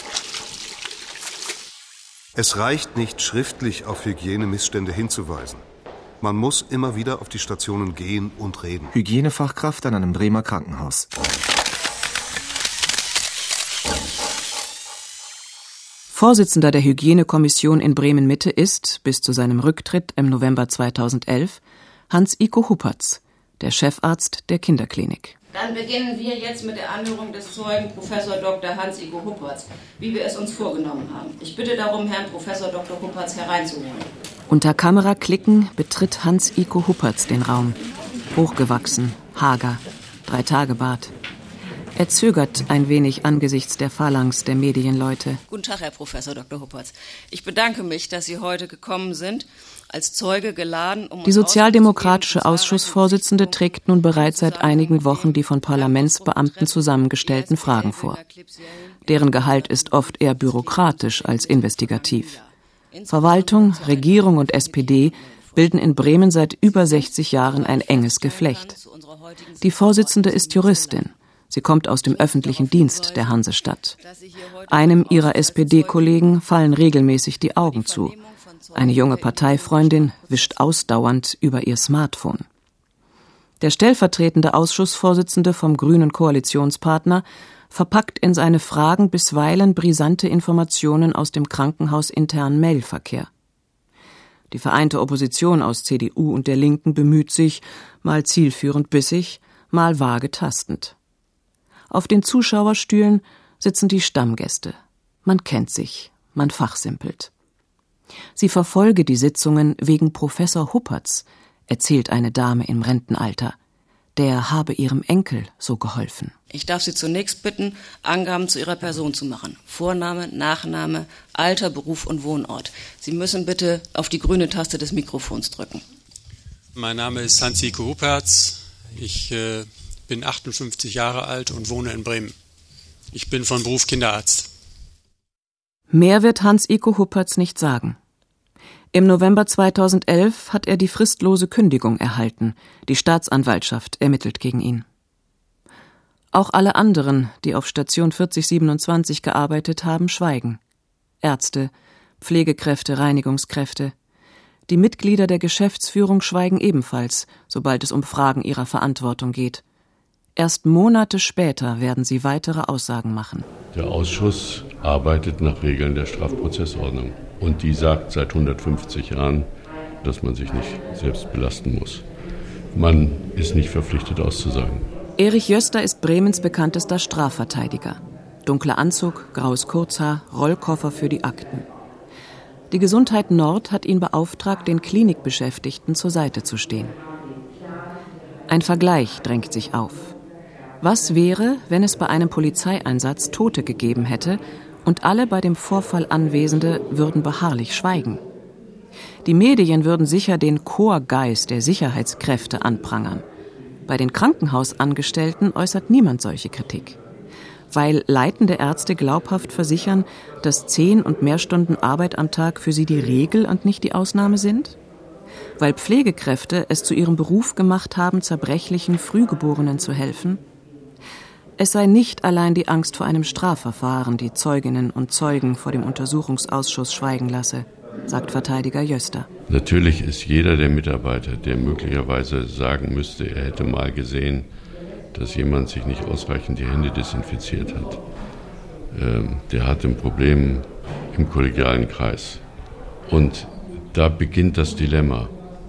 Es reicht nicht, schriftlich auf Hygienemissstände hinzuweisen. Man muss immer wieder auf die Stationen gehen und reden. Hygienefachkraft an einem Bremer Krankenhaus. Vorsitzender der Hygienekommission in Bremen-Mitte ist, bis zu seinem Rücktritt im November zweitausendelf, Hans-Iko Huppertz, der Chefarzt der Kinderklinik. Dann beginnen wir jetzt mit der Anhörung des Zeugen Professor Doktor Hans-Iko Huppertz, wie wir es uns vorgenommen haben. Ich bitte darum, Herrn Professor Doktor Huppertz hereinzuholen. Unter Kameraklicken betritt Hans-Iko Huppertz den Raum. Hochgewachsen, hager, Drei-Tage-Bart. Er zögert ein wenig angesichts der Phalanx der Medienleute. Guten Tag, Herr Professor Doktor Huppertz. Ich bedanke mich, dass Sie heute gekommen sind, als Zeuge geladen, um... Die sozialdemokratische Ausschussvorsitzende trägt nun bereits seit einigen Wochen die von Parlamentsbeamten zusammengestellten Fragen vor. Deren Gehalt ist oft eher bürokratisch als investigativ. Verwaltung, Regierung und S P D bilden in Bremen seit über sechzig Jahren ein enges Geflecht. Die Vorsitzende ist Juristin. Sie kommt aus dem öffentlichen Dienst der Hansestadt. Einem ihrer S P D-Kollegen fallen regelmäßig die Augen zu. Eine junge Parteifreundin wischt ausdauernd über ihr Smartphone. Der stellvertretende Ausschussvorsitzende vom grünen Koalitionspartner verpackt in seine Fragen bisweilen brisante Informationen aus dem krankenhausinternen Mailverkehr. Die vereinte Opposition aus C D U und der Linken bemüht sich, mal zielführend bissig, mal vage tastend. Auf den Zuschauerstühlen sitzen die Stammgäste. Man kennt sich, man fachsimpelt. Sie verfolge die Sitzungen wegen Professor Huppertz, erzählt eine Dame im Rentenalter. Der habe ihrem Enkel so geholfen. Ich darf Sie zunächst bitten, Angaben zu Ihrer Person zu machen. Vorname, Nachname, Alter, Beruf und Wohnort. Sie müssen bitte auf die grüne Taste des Mikrofons drücken. Mein Name ist Hans-Iko Huppertz. Ich äh, bin achtundfünfzig Jahre alt und wohne in Bremen. Ich bin von Beruf Kinderarzt. Mehr wird Hans-Iko Huppertz nicht sagen. Im November zweitausendelf hat er die fristlose Kündigung erhalten. Die Staatsanwaltschaft ermittelt gegen ihn. Auch alle anderen, die auf Station vierzig siebenundzwanzig gearbeitet haben, schweigen. Ärzte, Pflegekräfte, Reinigungskräfte. Die Mitglieder der Geschäftsführung schweigen ebenfalls, sobald es um Fragen ihrer Verantwortung geht. Erst Monate später werden sie weitere Aussagen machen. Der Ausschuss arbeitet nach Regeln der Strafprozessordnung. Und die sagt seit hundertfünfzig Jahren, dass man sich nicht selbst belasten muss. Man ist nicht verpflichtet auszusagen. Erich Jöster ist Bremens bekanntester Strafverteidiger. Dunkler Anzug, graues Kurzhaar, Rollkoffer für die Akten. Die Gesundheit Nord hat ihn beauftragt, den Klinikbeschäftigten zur Seite zu stehen. Ein Vergleich drängt sich auf. Was wäre, wenn es bei einem Polizeieinsatz Tote gegeben hätte und alle bei dem Vorfall Anwesende würden beharrlich schweigen? Die Medien würden sicher den Chorgeist der Sicherheitskräfte anprangern. Bei den Krankenhausangestellten äußert niemand solche Kritik. Weil leitende Ärzte glaubhaft versichern, dass zehn und mehr Stunden Arbeit am Tag für sie die Regel und nicht die Ausnahme sind? Weil Pflegekräfte es zu ihrem Beruf gemacht haben, zerbrechlichen Frühgeborenen zu helfen? Es sei nicht allein die Angst vor einem Strafverfahren, die Zeuginnen und Zeugen vor dem Untersuchungsausschuss schweigen lasse, sagt Verteidiger Jöster. Natürlich ist jeder der Mitarbeiter, der möglicherweise sagen müsste, er hätte mal gesehen, dass jemand sich nicht ausreichend die Hände desinfiziert hat, ähm, der hat ein Problem im kollegialen Kreis. Und da beginnt das Dilemma.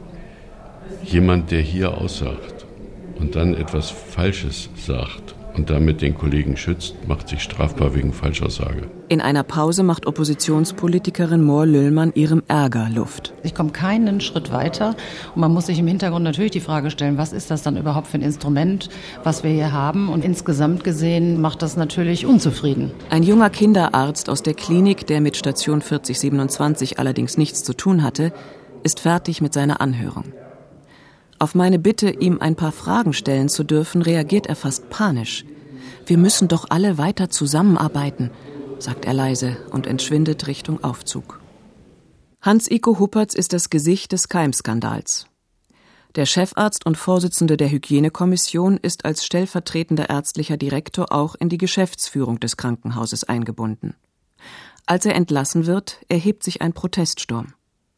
Jemand, der hier aussagt und dann etwas Falsches sagt und damit den Kollegen schützt, macht sich strafbar wegen Falschaussage. In einer Pause macht Oppositionspolitikerin Mohr-Lüllmann ihrem Ärger Luft. Ich komme keinen Schritt weiter und man muss sich im Hintergrund natürlich die Frage stellen, was ist das dann überhaupt für ein Instrument, was wir hier haben? Und insgesamt gesehen macht das natürlich unzufrieden. Ein junger Kinderarzt aus der Klinik, der mit Station vierzig siebenundzwanzig allerdings nichts zu tun hatte, ist fertig mit seiner Anhörung. Auf meine Bitte, ihm ein paar Fragen stellen zu dürfen, reagiert er fast panisch. Wir müssen doch alle weiter zusammenarbeiten, sagt er leise und entschwindet Richtung Aufzug. Hans-Iko Huppertz ist das Gesicht des Keimskandals. Der Chefarzt und Vorsitzende der Hygienekommission ist als stellvertretender ärztlicher Direktor auch in die Geschäftsführung des Krankenhauses eingebunden. Als er entlassen wird, erhebt sich ein Proteststurm.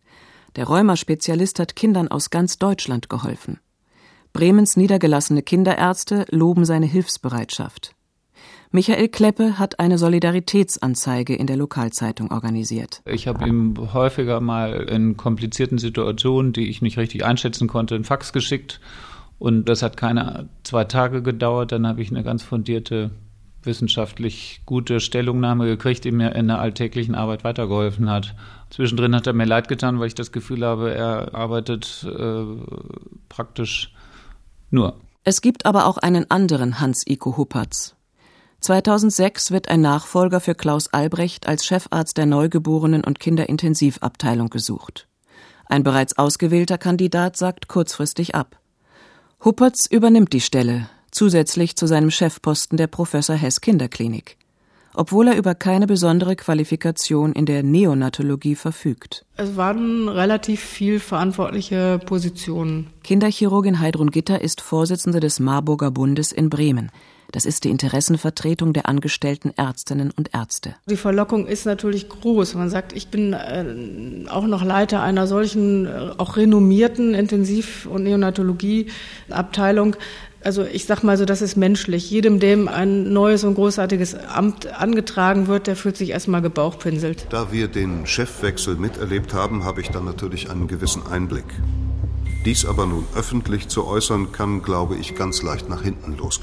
Der Rheumaspezialist hat Kindern aus ganz Deutschland geholfen. Bremens niedergelassene Kinderärzte loben seine Hilfsbereitschaft. Michael Kleppe hat eine Solidaritätsanzeige in der Lokalzeitung organisiert. Ich habe ihm häufiger mal in komplizierten Situationen, die ich nicht richtig einschätzen konnte, einen Fax geschickt. Und das hat keine zwei Tage gedauert. Dann habe ich eine ganz fundierte, wissenschaftlich gute Stellungnahme gekriegt, die mir in der alltäglichen Arbeit weitergeholfen hat. Zwischendrin hat er mir leid getan, weil ich das Gefühl habe, er arbeitet äh, praktisch nur. Es gibt aber auch einen anderen Hans-Iko Huppertz. zweitausendsechs wird ein Nachfolger für Klaus Albrecht als Chefarzt der Neugeborenen- und Kinderintensivabteilung gesucht. Ein bereits ausgewählter Kandidat sagt kurzfristig ab. Huppertz übernimmt die Stelle, zusätzlich zu seinem Chefposten der Professor Hess Kinderklinik, obwohl er über keine besondere Qualifikation in der Neonatologie verfügt. Es waren relativ viel verantwortliche Positionen. Kinderchirurgin Heidrun Gitter ist Vorsitzende des Marburger Bundes in Bremen. Das ist die Interessenvertretung der angestellten Ärztinnen und Ärzte. Die Verlockung ist natürlich groß. Man sagt, ich bin äh, auch noch Leiter einer solchen, äh, auch renommierten Intensiv- und Neonatologieabteilung. Also ich sag mal so, das ist menschlich. Jedem, dem ein neues und großartiges Amt angetragen wird, der fühlt sich erstmal gebauchpinselt. Da wir den Chefwechsel miterlebt haben, habe ich dann natürlich einen gewissen Einblick. Dies aber nun öffentlich zu äußern, kann, glaube ich, ganz leicht nach hinten losgehen.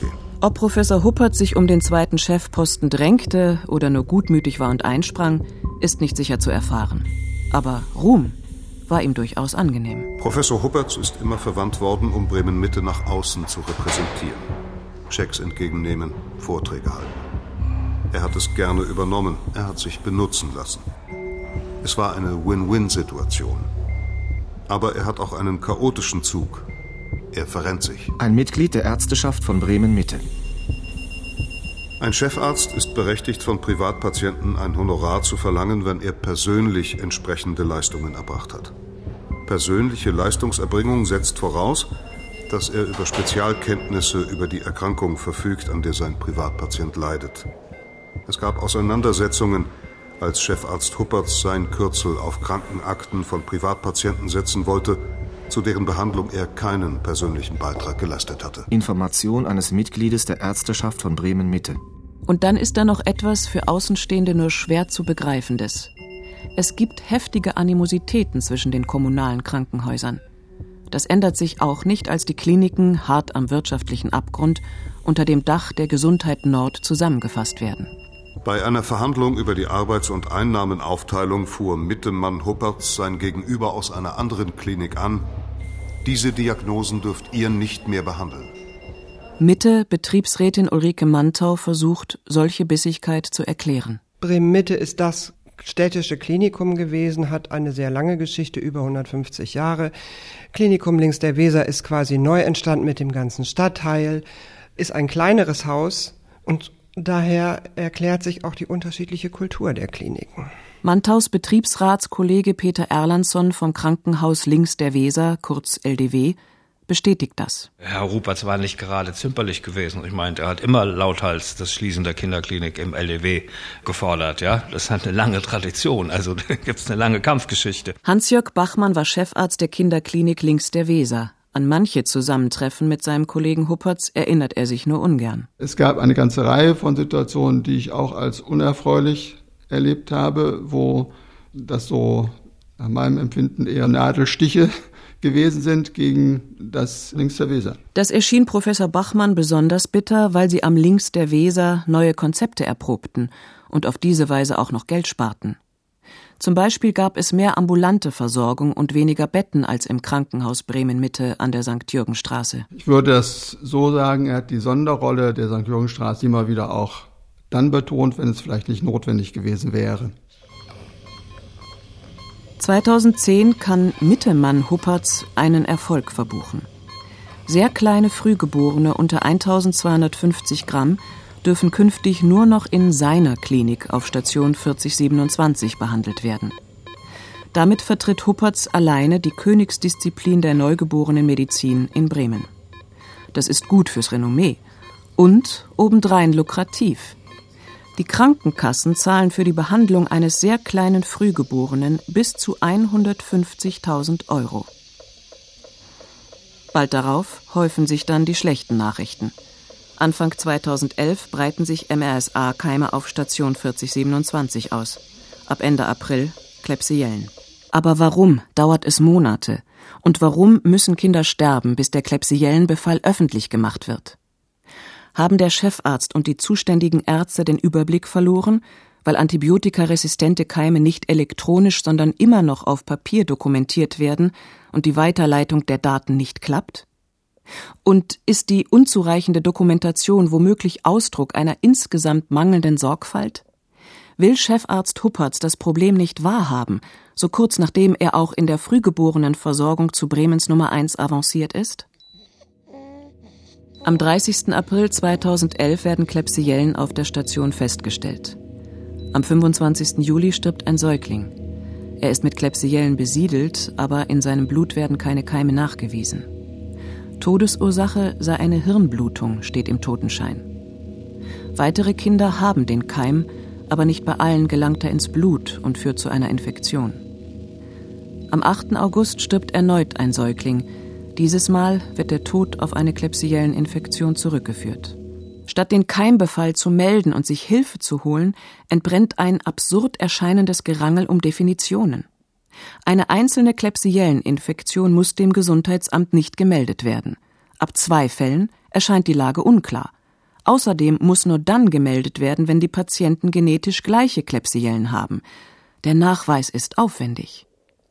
Ob Professor Huppertz sich um den zweiten Chefposten drängte oder nur gutmütig war und einsprang, ist nicht sicher zu erfahren. Aber Ruhm war ihm durchaus angenehm. Professor Huppertz ist immer verwandt worden, um Bremen-Mitte nach außen zu repräsentieren. Schecks entgegennehmen, Vorträge halten. Er hat es gerne übernommen, er hat sich benutzen lassen. Es war eine Win-Win-Situation. Aber er hat auch einen chaotischen Zug. Er verrennt sich. Ein Mitglied der Ärzteschaft von Bremen-Mitte. Ein Chefarzt ist berechtigt, von Privatpatienten ein Honorar zu verlangen, wenn er persönlich entsprechende Leistungen erbracht hat. Persönliche Leistungserbringung setzt voraus, dass er über Spezialkenntnisse über die Erkrankung verfügt, an der sein Privatpatient leidet. Es gab Auseinandersetzungen, als Chefarzt Huppertz sein Kürzel auf Krankenakten von Privatpatienten setzen wollte, zu deren Behandlung er keinen persönlichen Beitrag geleistet hatte. Information eines Mitgliedes der Ärzteschaft von Bremen-Mitte. Und dann ist da noch etwas für Außenstehende nur schwer zu begreifendes. Es gibt heftige Animositäten zwischen den kommunalen Krankenhäusern. Das ändert sich auch nicht, als die Kliniken, hart am wirtschaftlichen Abgrund, unter dem Dach der Gesundheit Nord zusammengefasst werden. Bei einer Verhandlung über die Arbeits- und Einnahmenaufteilung fuhr Mittemann Huppertz sein Gegenüber aus einer anderen Klinik an: Diese Diagnosen dürft ihr nicht mehr behandeln. Mitte Betriebsrätin Ulrike Mantau versucht, solche Bissigkeit zu erklären. Bremen-Mitte ist das städtische Klinikum gewesen, hat eine sehr lange Geschichte, über hundertfünfzig Jahre. Klinikum links der Weser ist quasi neu entstanden mit dem ganzen Stadtteil, ist ein kleineres Haus und daher erklärt sich auch die unterschiedliche Kultur der Kliniken. Mantaus Betriebsratskollege Peter Erlandsson vom Krankenhaus links der Weser, kurz L D W, bestätigt das. Herr Huppertz war nicht gerade zimperlich gewesen. Ich meine, er hat immer lauthals das Schließen der Kinderklinik im L D W gefordert. Ja, das hat eine lange Tradition, also da gibt es eine lange Kampfgeschichte. Hans-Jörg Bachmann war Chefarzt der Kinderklinik links der Weser. An manche Zusammentreffen mit seinem Kollegen Huppertz erinnert er sich nur ungern. Es gab eine ganze Reihe von Situationen, die ich auch als unerfreulich erlebt habe, wo das so nach meinem Empfinden eher Nadelstiche gewesen sind gegen das Links der Weser. Das erschien Professor Bachmann besonders bitter, weil sie am Links der Weser neue Konzepte erprobten und auf diese Weise auch noch Geld sparten. Zum Beispiel gab es mehr ambulante Versorgung und weniger Betten als im Krankenhaus Bremen-Mitte an der Sankt Jürgenstraße. Ich würde das so sagen, er hat die Sonderrolle der Sankt Jürgenstraße immer wieder auch dann betont, wenn es vielleicht nicht notwendig gewesen wäre. zweitausendzehn kann Mittemann Huppertz einen Erfolg verbuchen. Sehr kleine Frühgeborene unter eintausendzweihundertfünfzig Gramm dürfen künftig nur noch in seiner Klinik auf Station vierzig siebenundzwanzig behandelt werden. Damit vertritt Huppertz alleine die Königsdisziplin der Neugeborenenmedizin in Bremen. Das ist gut fürs Renommee und obendrein lukrativ. Die Krankenkassen zahlen für die Behandlung eines sehr kleinen Frühgeborenen bis zu hundertfünfzigtausend Euro. Bald darauf häufen sich dann die schlechten Nachrichten. Anfang zweitausendelf breiten sich M R S A-Keime auf Station vierzig siebenundzwanzig aus. Ab Ende April Klebsiellen. Aber warum dauert es Monate? Und warum müssen Kinder sterben, bis der Klebsiellenbefall öffentlich gemacht wird? Haben der Chefarzt und die zuständigen Ärzte den Überblick verloren, weil antibiotikaresistente Keime nicht elektronisch, sondern immer noch auf Papier dokumentiert werden und die Weiterleitung der Daten nicht klappt? Und ist die unzureichende Dokumentation womöglich Ausdruck einer insgesamt mangelnden Sorgfalt? Will Chefarzt Huppertz das Problem nicht wahrhaben, so kurz nachdem er auch in der Frühgeborenenversorgung zu Bremens Nummer eins avanciert ist? Am dreißigsten April zweitausendelf werden Klebsiellen auf der Station festgestellt. Am fünfundzwanzigsten Juli stirbt ein Säugling. Er ist mit Klebsiellen besiedelt, aber in seinem Blut werden keine Keime nachgewiesen. Todesursache sei eine Hirnblutung, steht im Totenschein. Weitere Kinder haben den Keim, aber nicht bei allen gelangt er ins Blut und führt zu einer Infektion. Am achten August stirbt erneut ein Säugling. Dieses Mal wird der Tod auf eine Klebsielleninfektion zurückgeführt. Statt den Keimbefall zu melden und sich Hilfe zu holen, entbrennt ein absurd erscheinendes Gerangel um Definitionen. Eine einzelne Klebsielleninfektion muss dem Gesundheitsamt nicht gemeldet werden. Ab zwei Fällen erscheint die Lage unklar. Außerdem muss nur dann gemeldet werden, wenn die Patienten genetisch gleiche Klebsiellen haben. Der Nachweis ist aufwendig.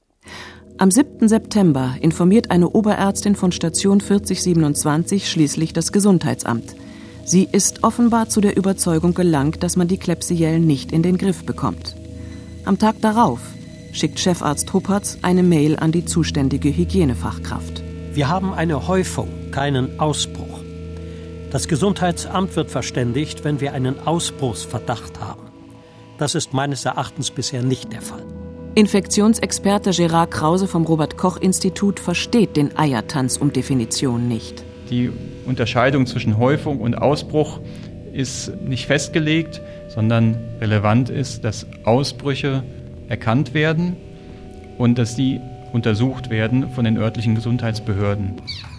Am siebten September informiert eine Oberärztin von Station vierzig siebenundzwanzig schließlich das Gesundheitsamt. Sie ist offenbar zu der Überzeugung gelangt, dass man die Klebsiellen nicht in den Griff bekommt. Am Tag darauf schickt Chefarzt Huppertz eine Mail an die zuständige Hygienefachkraft. Wir haben eine Häufung, keinen Ausbruch. Das Gesundheitsamt wird verständigt, wenn wir einen Ausbruchsverdacht haben. Das ist meines Erachtens bisher nicht der Fall. Infektionsexperte Gerard Krause vom Robert-Koch-Institut versteht den Eiertanz um Definition nicht. Die Unterscheidung zwischen Häufung und Ausbruch ist nicht festgelegt, sondern relevant ist, dass Ausbrüche erkannt werden und dass die untersucht werden von den örtlichen Gesundheitsbehörden.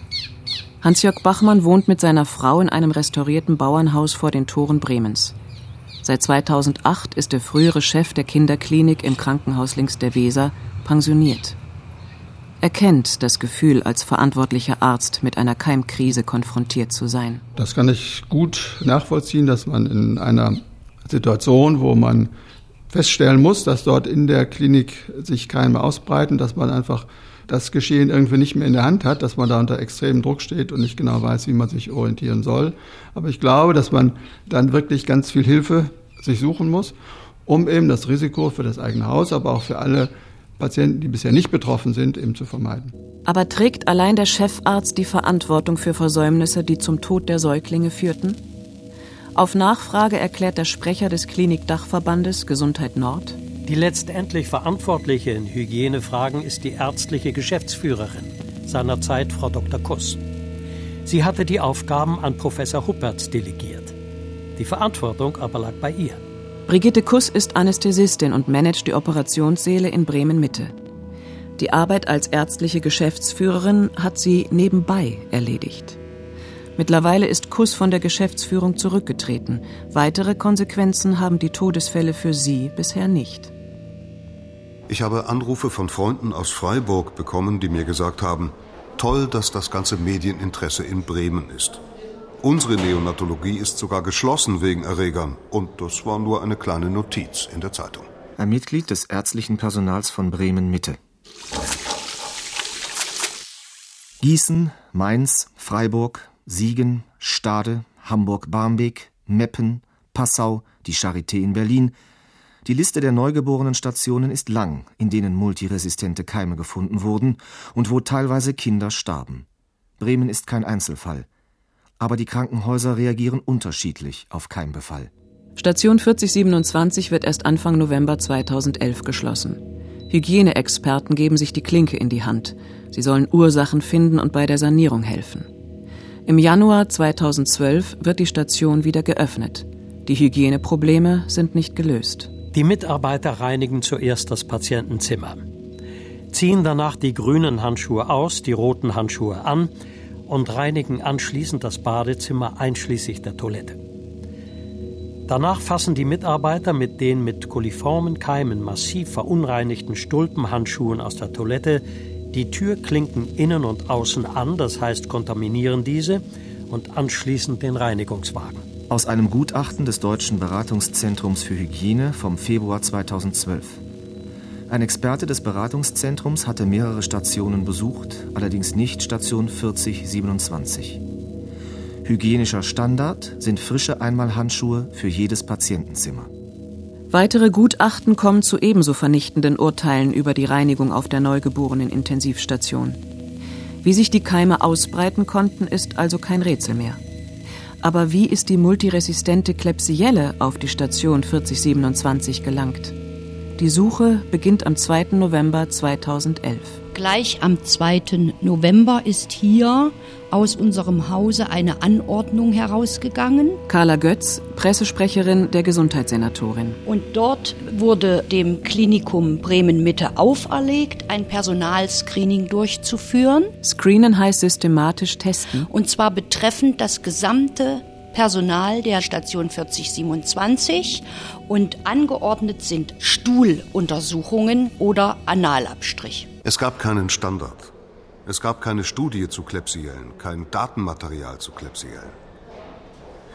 Hans-Jörg Bachmann wohnt mit seiner Frau in einem restaurierten Bauernhaus vor den Toren Bremens. Seit zweitausendacht ist der frühere Chef der Kinderklinik im Krankenhaus links der Weser pensioniert. Er kennt das Gefühl, als verantwortlicher Arzt mit einer Keimkrise konfrontiert zu sein. Das kann ich gut nachvollziehen, dass man in einer Situation, wo man feststellen muss, dass dort in der Klinik sich Keime ausbreiten, dass man einfach das Geschehen irgendwie nicht mehr in der Hand hat, dass man da unter extremem Druck steht und nicht genau weiß, wie man sich orientieren soll. Aber ich glaube, dass man dann wirklich ganz viel Hilfe sich suchen muss, um eben das Risiko für das eigene Haus, aber auch für alle Patienten, die bisher nicht betroffen sind, eben zu vermeiden. Aber trägt allein der Chefarzt die Verantwortung für Versäumnisse, die zum Tod der Säuglinge führten? Auf Nachfrage erklärt der Sprecher des Klinikdachverbandes Gesundheit Nord: Die letztendlich Verantwortliche in Hygienefragen ist die ärztliche Geschäftsführerin, seinerzeit Frau Doktor Kuss. Sie hatte die Aufgaben an Professor Huppertz delegiert. Die Verantwortung aber lag bei ihr. Brigitte Kuss ist Anästhesistin und managt die Operationssäle in Bremen-Mitte. Die Arbeit als ärztliche Geschäftsführerin hat sie nebenbei erledigt. Mittlerweile ist Kuss von der Geschäftsführung zurückgetreten. Weitere Konsequenzen haben die Todesfälle für sie bisher nicht. Ich habe Anrufe von Freunden aus Freiburg bekommen, die mir gesagt haben, toll, dass das ganze Medieninteresse in Bremen ist. Unsere Neonatologie ist sogar geschlossen wegen Erregern. Und das war nur eine kleine Notiz in der Zeitung. Ein Mitglied des ärztlichen Personals von Bremen-Mitte. Gießen, Mainz, Freiburg, Siegen, Stade, Hamburg-Barmbek, Meppen, Passau, die Charité in Berlin. Die Liste der Neugeborenen-Stationen ist lang, in denen multiresistente Keime gefunden wurden und wo teilweise Kinder starben. Bremen ist kein Einzelfall. Aber die Krankenhäuser reagieren unterschiedlich auf Keimbefall. Station vierzig siebenundzwanzig wird erst Anfang November zweitausendelf geschlossen. Hygieneexperten geben sich die Klinke in die Hand. Sie sollen Ursachen finden und bei der Sanierung helfen. Im Januar zweitausendzwölf wird die Station wieder geöffnet. Die Hygieneprobleme sind nicht gelöst. Die Mitarbeiter reinigen zuerst das Patientenzimmer, ziehen danach die grünen Handschuhe aus, die roten Handschuhe an und reinigen anschließend das Badezimmer einschließlich der Toilette. Danach fassen die Mitarbeiter mit den mit koliformen Keimen massiv verunreinigten Stulpenhandschuhen aus der Toilette die Türklinken innen und außen an, das heißt kontaminieren diese, und anschließend den Reinigungswagen. Aus einem Gutachten des Deutschen Beratungszentrums für Hygiene vom Februar zweitausendzwölf. Ein Experte des Beratungszentrums hatte mehrere Stationen besucht, allerdings nicht Station vierzig siebenundzwanzig. Hygienischer Standard sind frische Einmalhandschuhe für jedes Patientenzimmer. Weitere Gutachten kommen zu ebenso vernichtenden Urteilen über die Reinigung auf der Neugeborenen-Intensivstation. Wie sich die Keime ausbreiten konnten, ist also kein Rätsel mehr. Aber wie ist die multiresistente Klebsielle auf die Station vierzig siebenundzwanzig gelangt? Die Suche beginnt am zweiten November zweitausendelf. Gleich am zweiten November ist hier aus unserem Hause eine Anordnung herausgegangen. Carla Götz, Pressesprecherin der Gesundheitssenatorin. Und dort wurde dem Klinikum Bremen-Mitte auferlegt, ein Personalscreening durchzuführen. Screenen heißt systematisch testen. Und zwar betreffend das gesamte Personal der Station vierzig siebenundzwanzig, und angeordnet sind Stuhluntersuchungen oder Analabstrich. Es gab keinen Standard. Es gab keine Studie zu Klebsiellen, kein Datenmaterial zu Klebsiellen.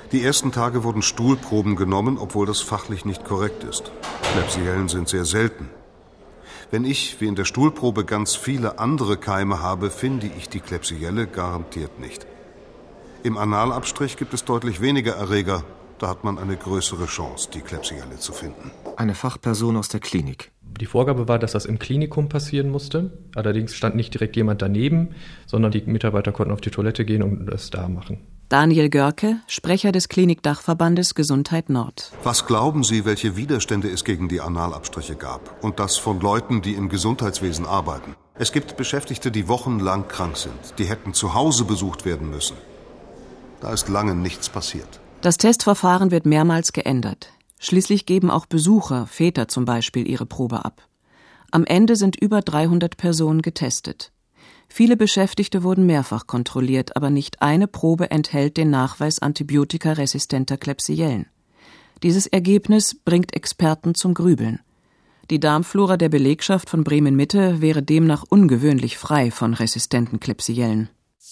Die ersten Tage wurden Stuhlproben genommen, obwohl das fachlich nicht korrekt ist. Klebsiellen sind sehr selten. Wenn ich, wie in der Stuhlprobe, ganz viele andere Keime habe, finde ich die Klebsielle garantiert nicht. Im Analabstrich gibt es deutlich weniger Erreger. Da hat man eine größere Chance, die Klebsielle zu finden. Eine Fachperson aus der Klinik. Die Vorgabe war, dass das im Klinikum passieren musste. Allerdings stand nicht direkt jemand daneben, sondern die Mitarbeiter konnten auf die Toilette gehen und das da machen. Daniel Görke, Sprecher des Klinikdachverbandes Gesundheit Nord. Was glauben Sie, welche Widerstände es gegen die Analabstriche gab? Und das von Leuten, die im Gesundheitswesen arbeiten. Es gibt Beschäftigte, die wochenlang krank sind. Die hätten zu Hause besucht werden müssen. Da ist lange nichts passiert. Das Testverfahren wird mehrmals geändert. Schließlich geben auch Besucher, Väter zum Beispiel, ihre Probe ab. Am Ende sind über dreihundert Personen getestet. Viele Beschäftigte wurden mehrfach kontrolliert, aber nicht eine Probe enthält den Nachweis antibiotikaresistenter Klebsiellen. Dieses Ergebnis bringt Experten zum Grübeln. Die Darmflora der Belegschaft von Bremen-Mitte wäre demnach ungewöhnlich frei von resistenten Klebsiellen.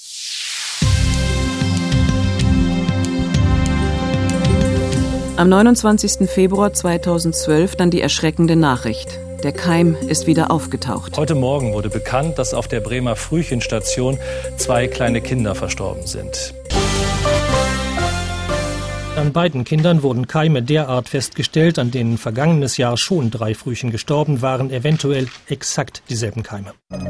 Am neunundzwanzigsten Februar zweitausendzwölf dann die erschreckende Nachricht. Der Keim ist wieder aufgetaucht. Heute Morgen wurde bekannt, dass auf der Bremer Frühchenstation zwei kleine Kinder verstorben sind. An beiden Kindern wurden Keime derart festgestellt, an denen vergangenes Jahr schon drei Frühchen gestorben waren, eventuell exakt dieselben Keime.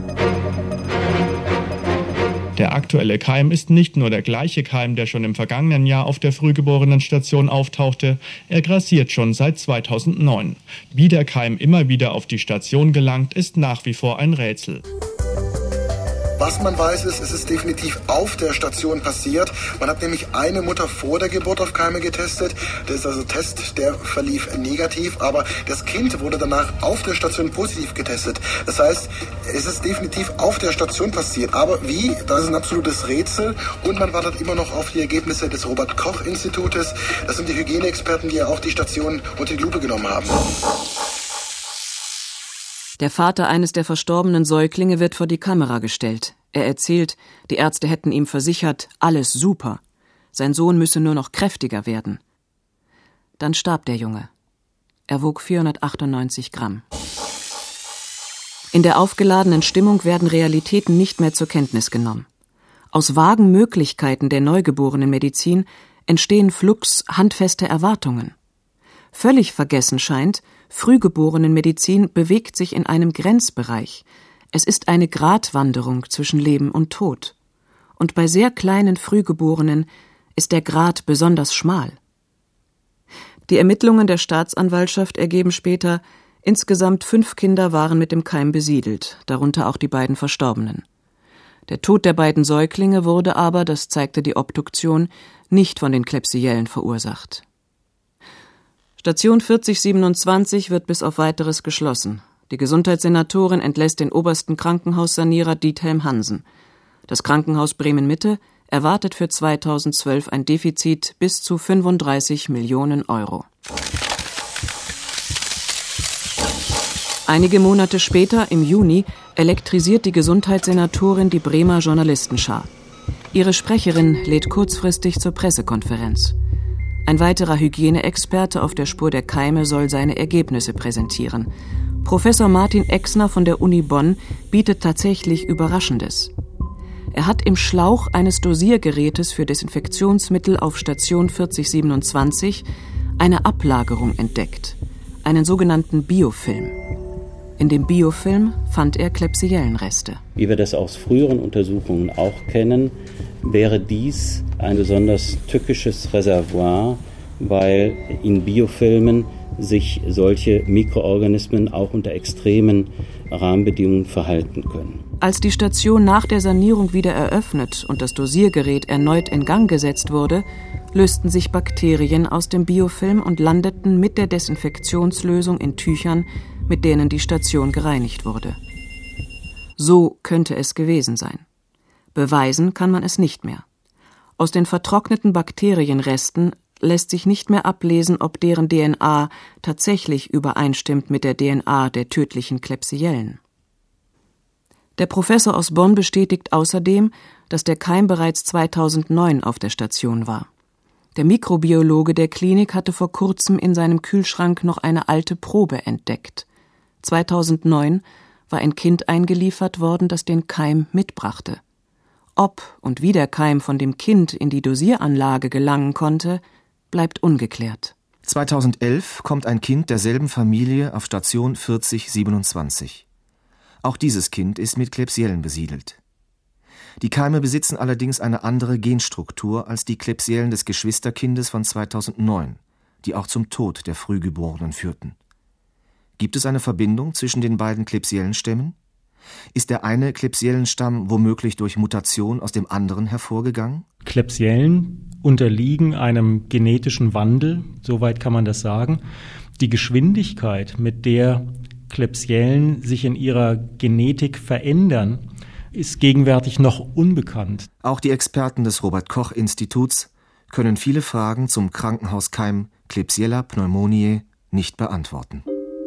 Der aktuelle Keim ist nicht nur der gleiche Keim, der schon im vergangenen Jahr auf der Frühgeborenen-Station auftauchte, er grassiert schon seit zweitausendneun. Wie der Keim immer wieder auf die Station gelangt, ist nach wie vor ein Rätsel. Was man weiß ist, es ist definitiv auf der Station passiert. Man hat nämlich eine Mutter vor der Geburt auf Keime getestet. Das ist also Test, der verlief negativ, aber das Kind wurde danach auf der Station positiv getestet. Das heißt, es ist definitiv auf der Station passiert. Aber wie? Das ist ein absolutes Rätsel und man wartet immer noch auf die Ergebnisse des Robert-Koch-Institutes. Das sind die Hygieneexperten, die ja auch die Station unter die Lupe genommen haben. Der Vater eines der verstorbenen Säuglinge wird vor die Kamera gestellt. Er erzählt, die Ärzte hätten ihm versichert, alles super. Sein Sohn müsse nur noch kräftiger werden. Dann starb der Junge. Er wog vierhundertachtundneunzig Gramm. In der aufgeladenen Stimmung werden Realitäten nicht mehr zur Kenntnis genommen. Aus vagen Möglichkeiten der Neugeborenenmedizin entstehen flugs handfeste Erwartungen. Völlig vergessen scheint, Frühgeborenenmedizin bewegt sich in einem Grenzbereich. Es ist eine Gratwanderung zwischen Leben und Tod. Und bei sehr kleinen Frühgeborenen ist der Grat besonders schmal. Die Ermittlungen der Staatsanwaltschaft ergeben später, insgesamt fünf Kinder waren mit dem Keim besiedelt, darunter auch die beiden Verstorbenen. Der Tod der beiden Säuglinge wurde aber, das zeigte die Obduktion, nicht von den Klebsiellen verursacht. Station vierzig siebenundzwanzig wird bis auf Weiteres geschlossen. Die Gesundheitssenatorin entlässt den obersten Krankenhaussanierer Diethelm Hansen. Das Krankenhaus Bremen-Mitte erwartet für zweitausendzwölf ein Defizit bis zu fünfunddreißig Millionen Euro. Einige Monate später, im Juni, elektrisiert die Gesundheitssenatorin die Bremer Journalistenschar. Ihre Sprecherin lädt kurzfristig zur Pressekonferenz. Ein weiterer Hygieneexperte auf der Spur der Keime soll seine Ergebnisse präsentieren. Professor Martin Exner von der Uni Bonn bietet tatsächlich Überraschendes. Er hat im Schlauch eines Dosiergerätes für Desinfektionsmittel auf Station vierzig siebenundzwanzig eine Ablagerung entdeckt, einen sogenannten Biofilm. In dem Biofilm fand er Klebsiellenreste. Wie wir das aus früheren Untersuchungen auch kennen, wäre dies ein besonders tückisches Reservoir, weil in Biofilmen sich solche Mikroorganismen auch unter extremen Rahmenbedingungen verhalten können. Als die Station nach der Sanierung wieder eröffnet und das Dosiergerät erneut in Gang gesetzt wurde, lösten sich Bakterien aus dem Biofilm und landeten mit der Desinfektionslösung in Tüchern, mit denen die Station gereinigt wurde. So könnte es gewesen sein. Beweisen kann man es nicht mehr. Aus den vertrockneten Bakterienresten lässt sich nicht mehr ablesen, ob deren D N A tatsächlich übereinstimmt mit der D N A der tödlichen Klebsiellen. Der Professor aus Bonn bestätigt außerdem, dass der Keim bereits zweitausendneun auf der Station war. Der Mikrobiologe der Klinik hatte vor kurzem in seinem Kühlschrank noch eine alte Probe entdeckt. zweitausendneun war ein Kind eingeliefert worden, das den Keim mitbrachte. Ob und wie der Keim von dem Kind in die Dosieranlage gelangen konnte, bleibt ungeklärt. zweitausendelf kommt ein Kind derselben Familie auf Station vierzig siebenundzwanzig. Auch dieses Kind ist mit Klebsiellen besiedelt. Die Keime besitzen allerdings eine andere Genstruktur als die Klebsiellen des Geschwisterkindes von zweitausendneun, die auch zum Tod der Frühgeborenen führten. Gibt es eine Verbindung zwischen den beiden Klebsiellenstämmen? Ist der eine Klebsiellenstamm womöglich durch Mutation aus dem anderen hervorgegangen? Klebsiellen unterliegen einem genetischen Wandel, soweit kann man das sagen. Die Geschwindigkeit, mit der Klebsiellen sich in ihrer Genetik verändern, ist gegenwärtig noch unbekannt. Auch die Experten des Robert-Koch-Instituts können viele Fragen zum Krankenhauskeim Klebsiella pneumoniae nicht beantworten.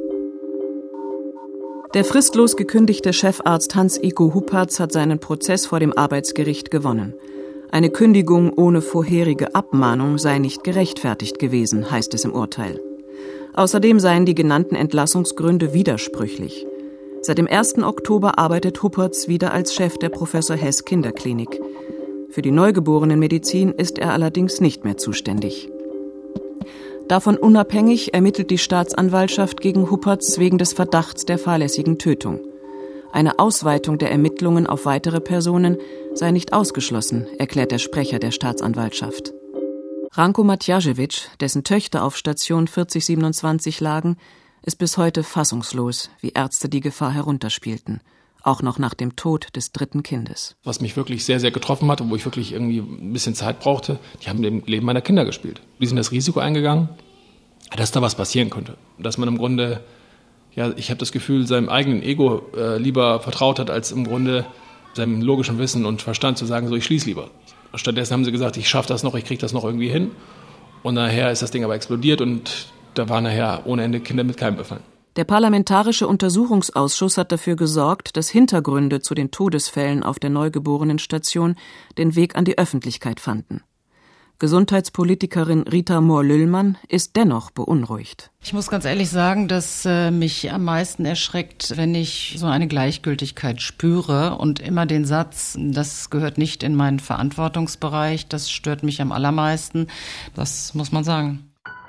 Der fristlos gekündigte Chefarzt Hans-Iko Huppertz hat seinen Prozess vor dem Arbeitsgericht gewonnen. Eine Kündigung ohne vorherige Abmahnung sei nicht gerechtfertigt gewesen, heißt es im Urteil. Außerdem seien die genannten Entlassungsgründe widersprüchlich. Seit dem ersten Oktober arbeitet Huppertz wieder als Chef der Professor Hess Kinderklinik. Für die Neugeborenenmedizin ist er allerdings nicht mehr zuständig. Davon unabhängig ermittelt die Staatsanwaltschaft gegen Huppertz wegen des Verdachts der fahrlässigen Tötung. Eine Ausweitung der Ermittlungen auf weitere Personen sei nicht ausgeschlossen, erklärt der Sprecher der Staatsanwaltschaft. Ranko Matjažević, dessen Töchter auf Station vierzig siebenundzwanzig lagen, ist bis heute fassungslos, wie Ärzte die Gefahr herunterspielten, auch noch nach dem Tod des dritten Kindes. Was mich wirklich sehr, sehr getroffen hat und wo ich wirklich irgendwie ein bisschen Zeit brauchte, die haben im Leben meiner Kinder gespielt. Die sind das Risiko eingegangen, dass da was passieren könnte. Dass man im Grunde, ja, ich habe das Gefühl, seinem eigenen Ego äh, lieber vertraut hat, als im Grunde seinem logischen Wissen und Verstand zu sagen, so, ich schließe lieber. Stattdessen haben sie gesagt, ich schaffe das noch, ich kriege das noch irgendwie hin. Und nachher ist das Ding aber explodiert und da waren nachher ohne Ende Kinder mit Keim befallen. Der Parlamentarische Untersuchungsausschuss hat dafür gesorgt, dass Hintergründe zu den Todesfällen auf der Neugeborenenstation den Weg an die Öffentlichkeit fanden. Gesundheitspolitikerin Rita Mohr-Lüllmann ist dennoch beunruhigt. Ich muss ganz ehrlich sagen, dass äh, mich am meisten erschreckt, wenn ich so eine Gleichgültigkeit spüre und immer den Satz, das gehört nicht in meinen Verantwortungsbereich, das stört mich am allermeisten. Das muss man sagen.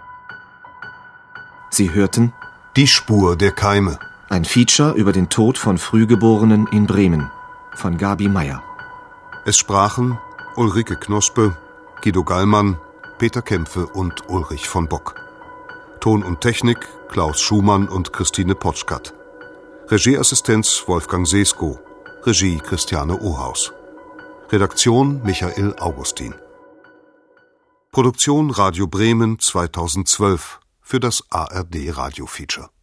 Sie hörten Die Spur der Keime. Ein Feature über den Tod von Frühgeborenen in Bremen von Gabi Meyer. Es sprachen Ulrike Knospe, Guido Gallmann, Peter Kämpfe und Ulrich von Bock. Ton und Technik Klaus Schumann und Christine Potschkat. Regieassistenz Wolfgang Seesko. Regie Christiane Ohaus. Redaktion Michael Augustin. Produktion Radio Bremen zweitausendzwölf für das A R D Radio Feature.